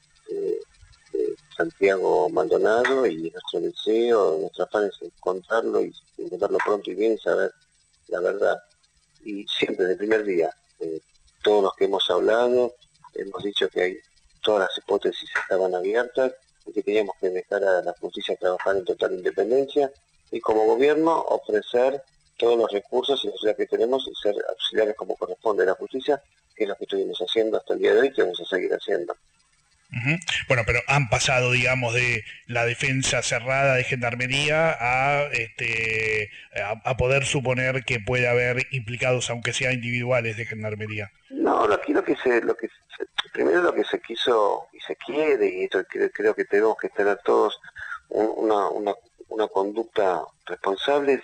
de, de Santiago Maldonado, y nuestro deseo, nuestro afán es encontrarlo y encontrarlo pronto y bien y saber la verdad. Y siempre desde el primer día, eh, todos los que hemos hablado, hemos dicho que hay, todas las hipótesis estaban abiertas y que teníamos que dejar a la justicia trabajar en total independencia, y como gobierno ofrecer todos los recursos y la sociedad que tenemos y ser auxiliares como corresponde a la justicia, que es lo que estuvimos haciendo hasta el día de hoy y que vamos a seguir haciendo. Uh-huh. Bueno, pero han pasado, digamos, de la defensa cerrada de Gendarmería a, este, a, a poder suponer que puede haber implicados, aunque sean individuales, de Gendarmería. No, aquí lo que se, lo que se, primero lo que se quiso y se quiere, y esto creo, creo que tenemos que tener todos una, una, una conducta responsable,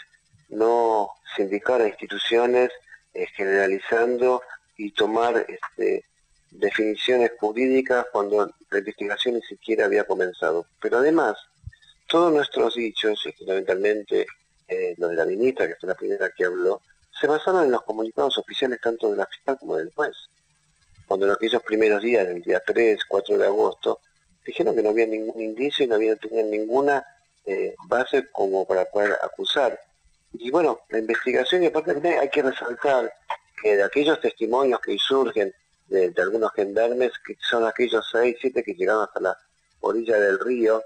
no sindicar a instituciones eh, generalizando y tomar este, definiciones jurídicas cuando la investigación ni siquiera había comenzado. Pero además, todos nuestros dichos, y fundamentalmente eh, lo de la ministra, que fue la primera que habló, se basaron en los comunicados oficiales tanto de la fiscal como del juez. Cuando en aquellos primeros días, del día tres, cuatro de agosto, dijeron que no había ningún indicio y no había tenían ninguna eh, base como para poder acusar. Y bueno, la investigación, y aparte también hay que resaltar que de aquellos testimonios que surgen de, de algunos gendarmes, que son aquellos seis, siete que llegaron hasta la orilla del río,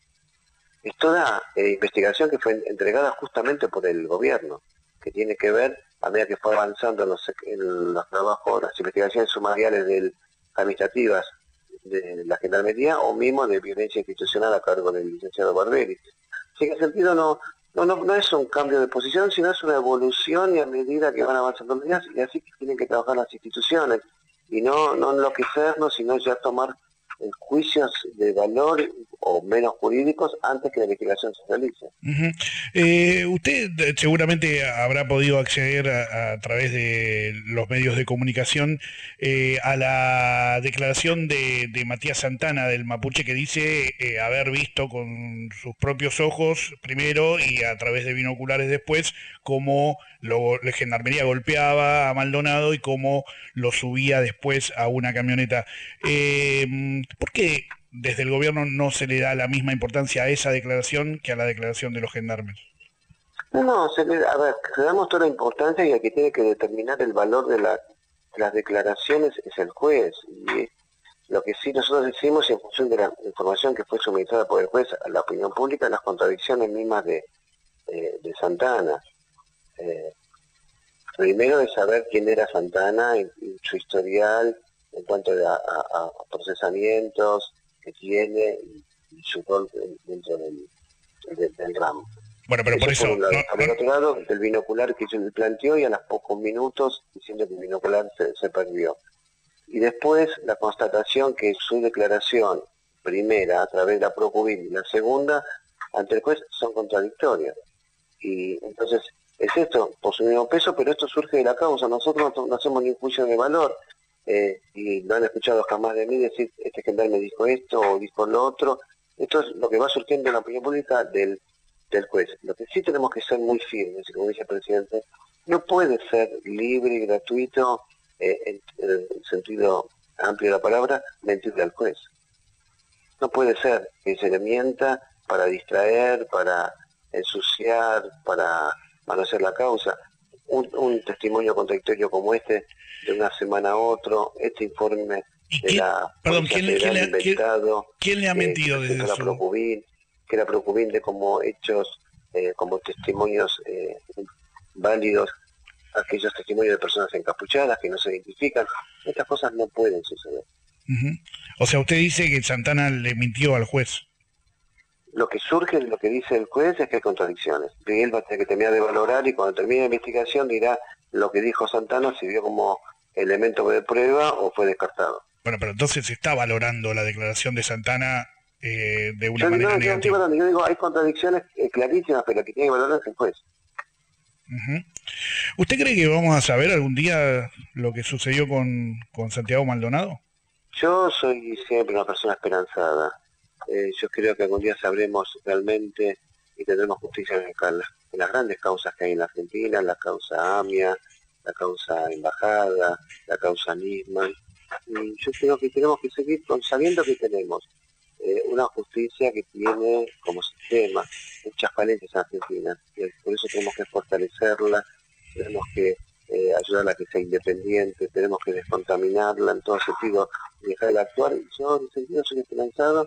es toda eh, investigación que fue entregada justamente por el gobierno, que tiene que ver, a medida que fue avanzando en los, en los trabajos, las investigaciones sumariales del, administrativas de la Gendarmería, o mismo de violencia institucional a cargo del licenciado Barberi. Así que en ese sentido no... No, no, no es un cambio de posición, sino es una evolución, y a medida que van avanzando los días, y así que tienen que trabajar las instituciones, y no, no enloquecernos, sino ya tomar eh, juicios de valor o menos jurídicos antes que la investigación se realice. Uh-huh. Eh, usted seguramente habrá podido acceder a, a través de los medios de comunicación eh, a la declaración de, de Matías Santana del Mapuche, que dice eh, haber visto con sus propios ojos primero y a través de binoculares después cómo lo, la gendarmería golpeaba a Maldonado y cómo lo subía después a una camioneta. Eh, ¿Por qué desde el gobierno no se le da la misma importancia a esa declaración que a la declaración de los gendarmes? No, no, se le, a ver, le damos toda la importancia y el que tiene que determinar el valor de, la, de las declaraciones es el juez. Y lo que sí nosotros decimos, en función de la información que fue suministrada por el juez a la opinión pública, las contradicciones mismas de, de, de Santana. Eh, primero es saber quién era Santana y, y su historial en cuanto a, a, a procesamientos que tiene y, y su rol dentro del, del, del ramo. Bueno, pero eso por eso... Por, lado, no, por no... otro lado, el binocular que se planteó y a los pocos minutos diciendo que el binocular se, se perdió. Y después la constatación que su declaración primera a través de la Procubit y la segunda ante el juez son contradictorias. Y entonces es esto, por su mismo peso, pero esto surge de la causa. Nosotros no, no hacemos ningún juicio de valor. Eh, y no han escuchado jamás de mí decir este gendarme me dijo esto o dijo lo otro. Esto es lo que va surgiendo en la opinión pública del, del juez. Lo que sí tenemos que ser muy firmes, y como dice el presidente, no puede ser libre y gratuito, eh, en, en el sentido amplio de la palabra, mentirle al juez. No puede ser que se le mienta para distraer, para ensuciar, para manosear la causa. Un, un testimonio contradictorio como este, de una semana a otro, este informe de quién, la perdón, ¿quién, Federal ¿quién, inventado, ¿quién, ¿quién le ha mentido eh, desde la su... Procubin, que la Procubin de como hechos, eh, como testimonios eh, válidos, aquellos testimonios de personas encapuchadas que no se identifican? Estas cosas no pueden suceder. Uh-huh. O sea, usted dice que Santana le mintió al juez. Lo que surge de lo que dice el juez es que hay contradicciones. Y él va a tener que terminar de valorar y cuando termine la investigación dirá lo que dijo Santana si vio como elemento de prueba o fue descartado. Bueno, pero entonces se está valorando la declaración de Santana eh, de una yo, manera no, negativa. Yo, yo digo, hay contradicciones eh, clarísimas, pero lo que tiene que valorar es el juez. Uh-huh. ¿Usted cree que vamos a saber algún día lo que sucedió con, con Santiago Maldonado? Yo soy siempre una persona esperanzada. Eh, yo creo que algún día sabremos realmente y tendremos justicia en, el, en las grandes causas que hay en la Argentina, la causa AMIA, la causa Embajada, la causa Nisman. Y yo creo que tenemos que seguir sabiendo que tenemos eh, una justicia que tiene como sistema muchas falencias en Argentina. Y por eso tenemos que fortalecerla, tenemos que eh, ayudarla a que sea independiente, tenemos que descontaminarla en todo sentido, dejarla actuar. Y yo en ese sentido soy esperanzado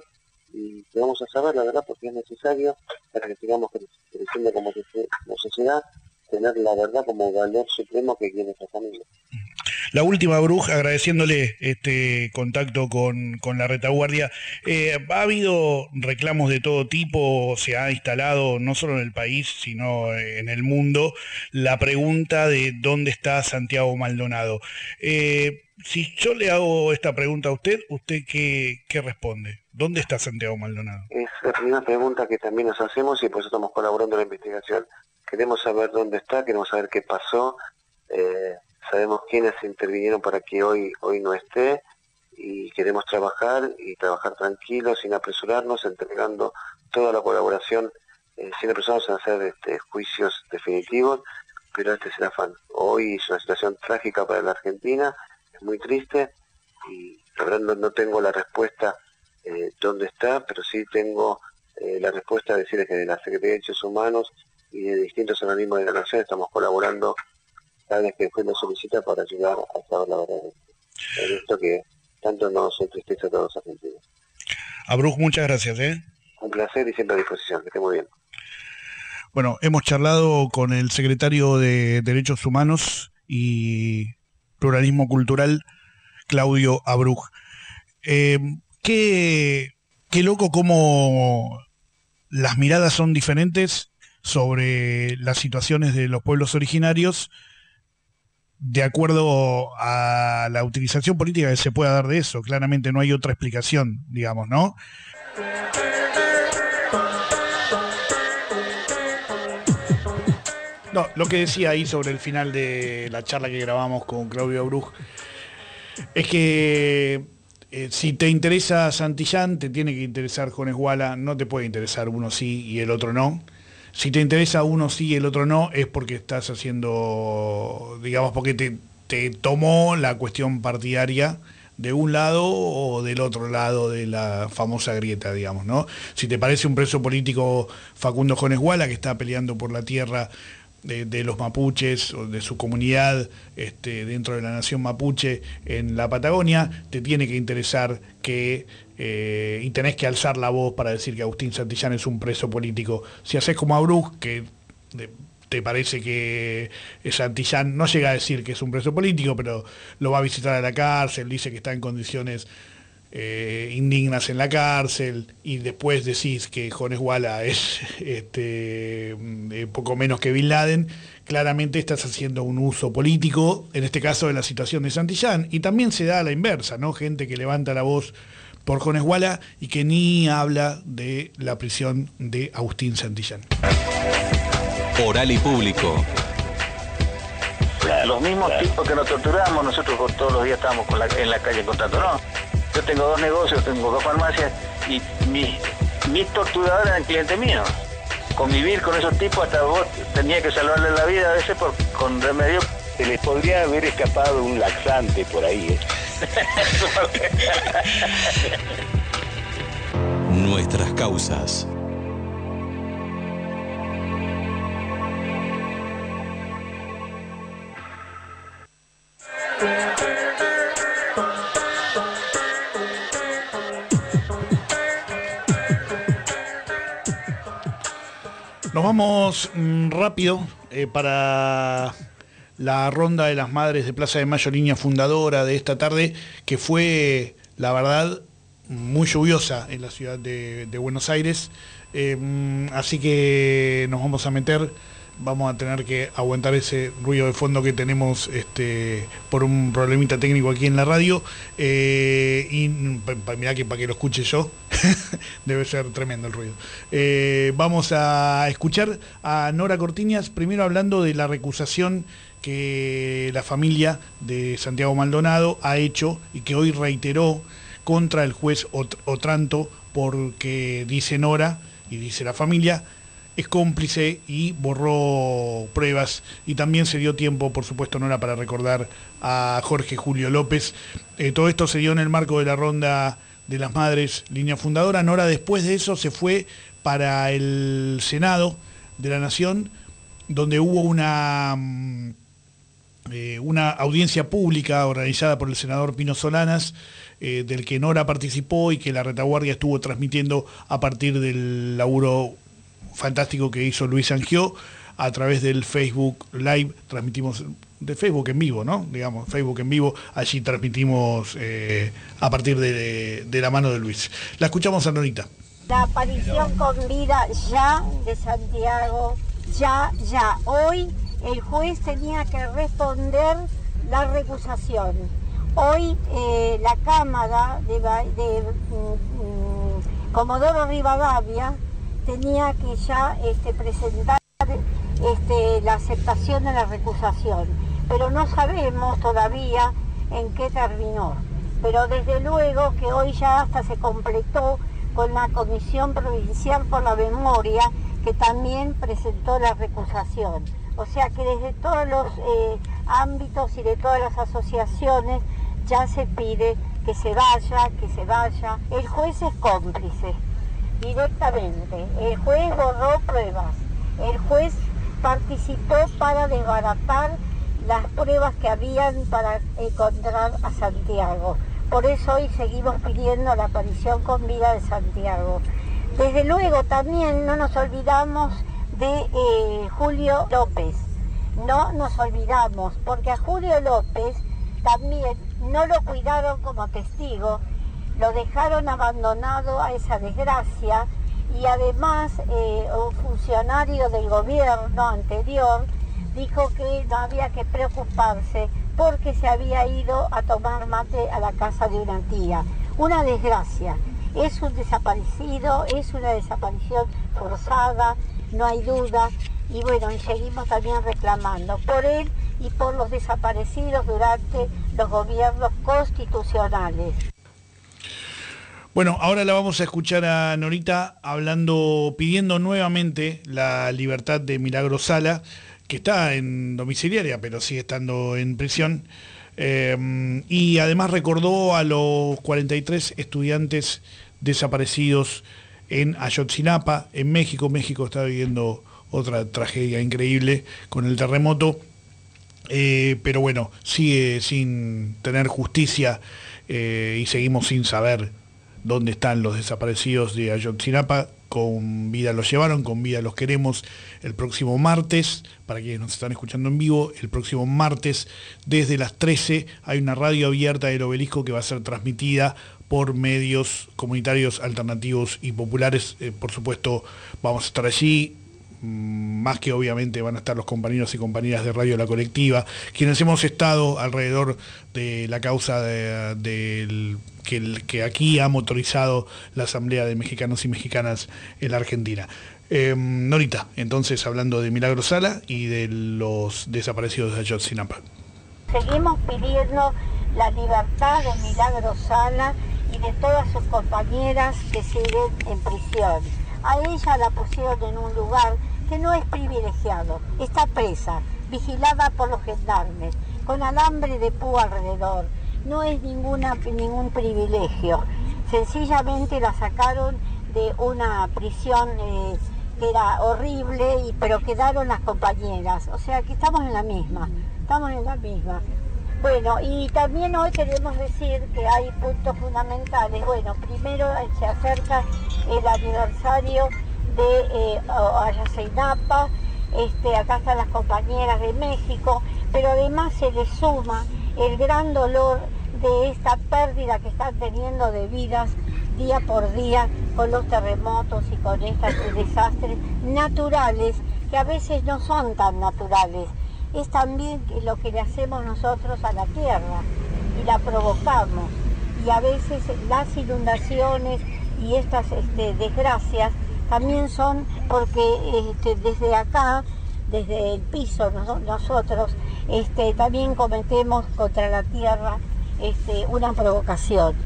y vamos a saber la verdad porque es necesario para que sigamos creciendo como, como sociedad, tener la verdad como valor supremo que tiene nuestra familia. La última, Bruj, agradeciéndole este contacto con, con la retaguardia. Eh, ha habido reclamos de todo tipo, se ha instalado no solo en el país, sino en el mundo, la pregunta de dónde está Santiago Maldonado. Eh, si yo le hago esta pregunta a usted, ¿usted qué, qué responde? ¿Dónde está Santiago Maldonado? Es la primera pregunta que también nos hacemos y por eso estamos colaborando en la investigación. Queremos saber dónde está, queremos saber qué pasó, eh, sabemos quiénes intervinieron para que hoy, hoy no esté y queremos trabajar y trabajar tranquilos, sin apresurarnos, entregando toda la colaboración, eh, sin apresurarnos en hacer este, juicios definitivos, pero este es el afán. Hoy es una situación trágica para la Argentina, es muy triste y la verdad no, no tengo la respuesta eh, dónde está, pero sí tengo eh, la respuesta de decirles que de la Secretaría de Derechos Humanos y de distintos organismos de la Nación estamos colaborando cada vez que el juez nos solicita para ayudar a saber la verdad en esto que tanto nos entristece a todos los argentinos. Abruj, muchas gracias. ¿eh? Un placer y siempre a disposición, que esté muy bien. Bueno, hemos charlado con el secretario de Derechos Humanos y Pluralismo Cultural, Claudio Abruj. Eh, qué, qué loco cómo las miradas son diferentes sobre las situaciones de los pueblos originarios de acuerdo a la utilización política que se pueda dar de eso. Claramente no hay otra explicación, digamos, ¿no? No, lo que decía ahí sobre el final de la charla que grabamos con Claudio Bruj es que eh, si te interesa Santillán, te tiene que interesar Jones Wala, no te puede interesar uno sí y el otro no. Si te interesa uno sí y el otro no, es porque estás haciendo, digamos, porque te, te tomó la cuestión partidaria de un lado o del otro lado de la famosa grieta, digamos, ¿no? Si te parece un preso político Facundo Jones Wala, que está peleando por la tierra De, de los mapuches o de su comunidad este, dentro de la nación mapuche en la Patagonia, te tiene que interesar que eh, y tenés que alzar la voz para decir que Agustín Santillán es un preso político. Si haces como a Bruj, que de, te parece que Santillán no llega a decir que es un preso político, pero lo va a visitar a la cárcel, dice que está en condiciones Eh, indignas en la cárcel, y después decís que Jones Wala es este, eh, poco menos que Bin Laden, claramente estás haciendo un uso político, en este caso de la situación de Santillán, y también se da a la inversa, ¿no? Gente que levanta la voz por Jones Wala y que ni habla de la prisión de Agustín Santillán. Oral y Público. Los mismos tipos que nos torturamos, nosotros todos los días estábamos con la, en la calle contando, ¿no? Yo tengo dos negocios, tengo dos farmacias y mis, mis torturadores eran clientes míos. Convivir con esos tipos, hasta vos tenías que salvarle la vida a veces por, con remedio. Se les podría haber escapado un laxante por ahí, ¿eh? Nuestras causas. Nos vamos mmm, rápido eh, para la ronda de las madres de Plaza de Mayo, línea fundadora de esta tarde, que fue, la verdad, muy lluviosa en la ciudad de, de Buenos Aires. Eh, así que nos vamos a meter, vamos a tener que aguantar ese ruido de fondo que tenemos este, por un problemita técnico aquí en la radio. Eh, y mirá que para que lo escuche yo, debe ser tremendo el ruido. Eh, vamos a escuchar a Nora Cortiñas, primero hablando de la recusación que la familia de Santiago Maldonado ha hecho y que hoy reiteró contra el juez Ot- Otranto, porque dice Nora y dice la familia, es cómplice y borró pruebas. Y también se dio tiempo, por supuesto, Nora, para recordar a Jorge Julio López. Eh, todo esto se dio en el marco de la ronda de las madres, línea fundadora. Nora, después de eso, se fue para el Senado de la Nación, donde hubo una, eh, una audiencia pública organizada por el senador Pino Solanas, eh, del que Nora participó y que la retaguardia estuvo transmitiendo a partir del laburo fantástico que hizo Luis Angió a través del Facebook Live. Transmitimos de Facebook en vivo, ¿no? Digamos, Facebook en vivo, allí transmitimos eh, a partir de, de la mano de Luis. La escuchamos a Norita. La aparición con vida ya de Santiago, ya, ya. Hoy el juez tenía que responder la recusación. Hoy eh, la Cámara de, de mm, Comodoro Rivadavia tenía que ya este, presentar este, la aceptación de la recusación, pero no sabemos todavía en qué terminó. Pero desde luego que hoy ya hasta se completó con la Comisión Provincial por la Memoria, que también presentó la recusación. O sea que desde todos los eh, ámbitos y de todas las asociaciones ya se pide que se vaya, que se vaya. El juez es cómplice. Directamente, el juez borró pruebas, el juez participó para desbaratar las pruebas que habían para encontrar a Santiago. Por eso hoy seguimos pidiendo la aparición con vida de Santiago. Desde luego también no nos olvidamos de eh, Julio López, no nos olvidamos, porque a Julio López también no lo cuidaron como testigo, lo dejaron abandonado a esa desgracia, y además eh, un funcionario del gobierno anterior dijo que no había que preocuparse porque se había ido a tomar mate a la casa de una tía. Una desgracia, es un desaparecido, es una desaparición forzada, no hay duda, y bueno, y seguimos también reclamando por él y por los desaparecidos durante los gobiernos constitucionales. Bueno, ahora la vamos a escuchar a Norita hablando, pidiendo nuevamente la libertad de Milagro Sala, que está en domiciliaria, pero sigue estando en prisión. Eh, y además recordó a los cuarenta y tres estudiantes desaparecidos en Ayotzinapa, en México. México está viviendo otra tragedia increíble con el terremoto, eh, pero bueno, sigue sin tener justicia eh, y seguimos sin saber dónde están los desaparecidos de Ayotzinapa. Con vida los llevaron, con vida los queremos. El próximo martes, para quienes nos están escuchando en vivo, el próximo martes desde las trece hay una radio abierta del Obelisco que va a ser transmitida por medios comunitarios, alternativos y populares. Eh, por supuesto, vamos a estar allí. Más que obviamente van a estar los compañeros y compañeras de Radio La Colectiva, quienes hemos estado alrededor de la causa de, de, que, el, que aquí ha motorizado la Asamblea de Mexicanos y Mexicanas en la Argentina. Eh, Norita, entonces hablando de Milagro Sala y de los desaparecidos de Ayotzinapa. Seguimos pidiendo la libertad de Milagro Sala y de todas sus compañeras que siguen en prisión. A ella la pusieron en un lugar que no es privilegiado, está presa, vigilada por los gendarmes, con alambre de púa alrededor, no es ninguna, ningún privilegio, sencillamente la sacaron de una prisión eh, que era horrible, y, pero quedaron las compañeras, o sea que estamos en la misma, estamos en la misma. Bueno, y también hoy queremos decir que hay puntos fundamentales. Bueno, primero se acerca el aniversario de eh, Ayotzinapa, este, acá están las compañeras de México, pero además se le suma el gran dolor de esta pérdida que están teniendo de vidas día por día con los terremotos y con estos desastres naturales que a veces no son tan naturales. Es también lo que le hacemos nosotros a la tierra y la provocamos. Y a veces las inundaciones y estas este, desgracias también son porque este, desde acá, desde el piso, nos, nosotros este, también cometemos contra la tierra este, una provocación.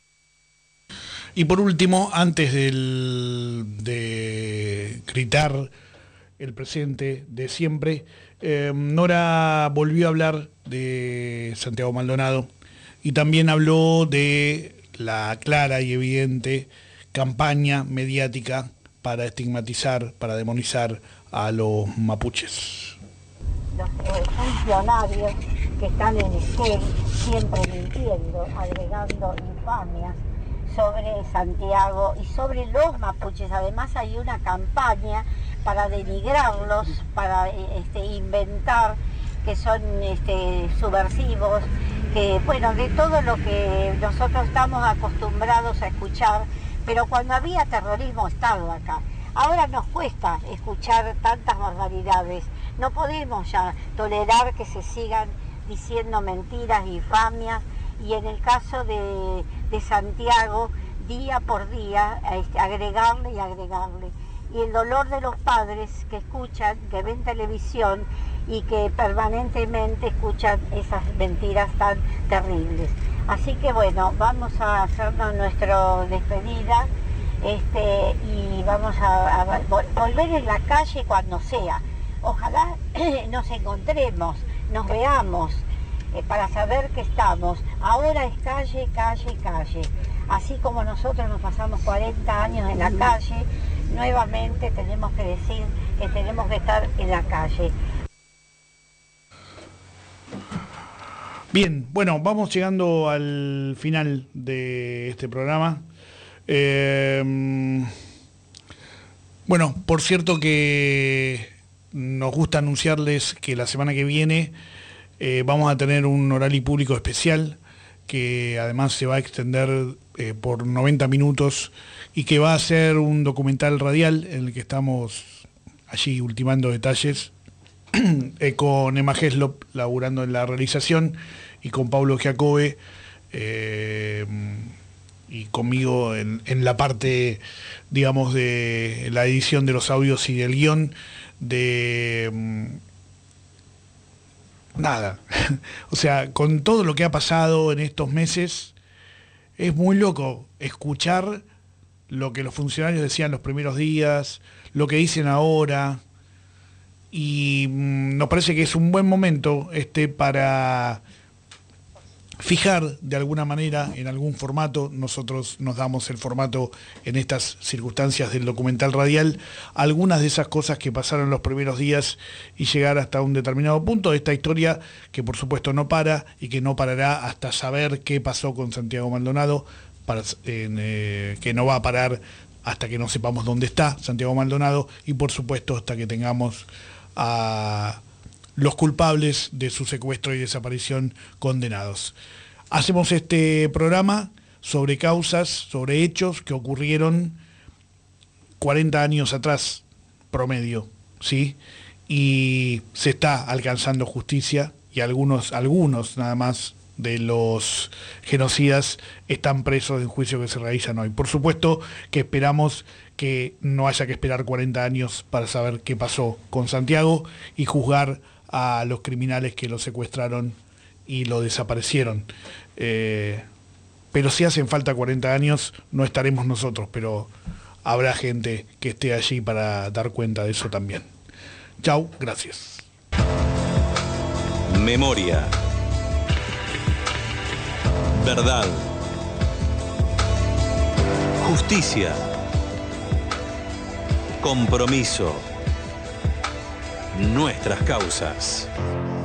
Y por último, antes del, de gritar el presente de siempre, eh, Nora volvió a hablar de Santiago Maldonado y también habló de la clara y evidente campaña mediática para estigmatizar, para demonizar a los mapuches. Los eh, funcionarios que están en Esquel siempre mintiendo, agregando infamias sobre Santiago y sobre los mapuches. Además hay una campaña para denigrarlos, para este, inventar que son este, subversivos, que bueno, de todo lo que nosotros estamos acostumbrados a escuchar, pero cuando había terrorismo estaba acá. Ahora nos cuesta escuchar tantas barbaridades, no podemos ya tolerar que se sigan diciendo mentiras y infamias, y en el caso de, de Santiago, día por día, este, agregarle y agregarle. Y el dolor de los padres que escuchan, que ven televisión y que permanentemente escuchan esas mentiras tan terribles. Así que bueno, vamos a hacernos nuestra despedida este, y vamos a, a volver en la calle cuando sea. Ojalá nos encontremos, nos veamos, eh, para saber que estamos. Ahora es calle, calle, calle. Así como nosotros nos pasamos cuarenta años en la calle, nuevamente tenemos que decir que tenemos que estar en la calle. Bien, bueno, vamos llegando al final de este programa. Eh, bueno, por cierto que nos gusta anunciarles que la semana que viene eh, vamos a tener un Orali Público especial, que además se va a extender eh, por noventa minutos y que va a ser un documental radial en el que estamos allí ultimando detalles eh, con Emma Heslop laburando en la realización y con Pablo Giacobbe eh, y conmigo en, en la parte, digamos, de la edición de los audios y del guión de... Nada, o sea, con todo lo que ha pasado en estos meses, es muy loco escuchar lo que los funcionarios decían los primeros días, lo que dicen ahora, y mmm, nos parece que es un buen momento este para fijar de alguna manera en algún formato. Nosotros nos damos el formato en estas circunstancias del documental radial, algunas de esas cosas que pasaron los primeros días y llegar hasta un determinado punto de esta historia que por supuesto no para y que no parará hasta saber qué pasó con Santiago Maldonado, para, eh, que no va a parar hasta que no sepamos dónde está Santiago Maldonado y por supuesto hasta que tengamos a los culpables de su secuestro y desaparición condenados. Hacemos este programa sobre causas, sobre hechos que ocurrieron cuarenta años atrás, promedio, ¿sí? Y se está alcanzando justicia y algunos, algunos nada más de los genocidas están presos en juicio que se realizan hoy. Por supuesto que esperamos que no haya que esperar cuarenta años para saber qué pasó con Santiago y juzgar a los criminales que lo secuestraron y lo desaparecieron. Eh, pero si hacen falta cuarenta años, no estaremos nosotros, pero habrá gente que esté allí para dar cuenta de eso también. Chau, gracias. Memoria. Verdad. Justicia. Compromiso. Nuestras causas.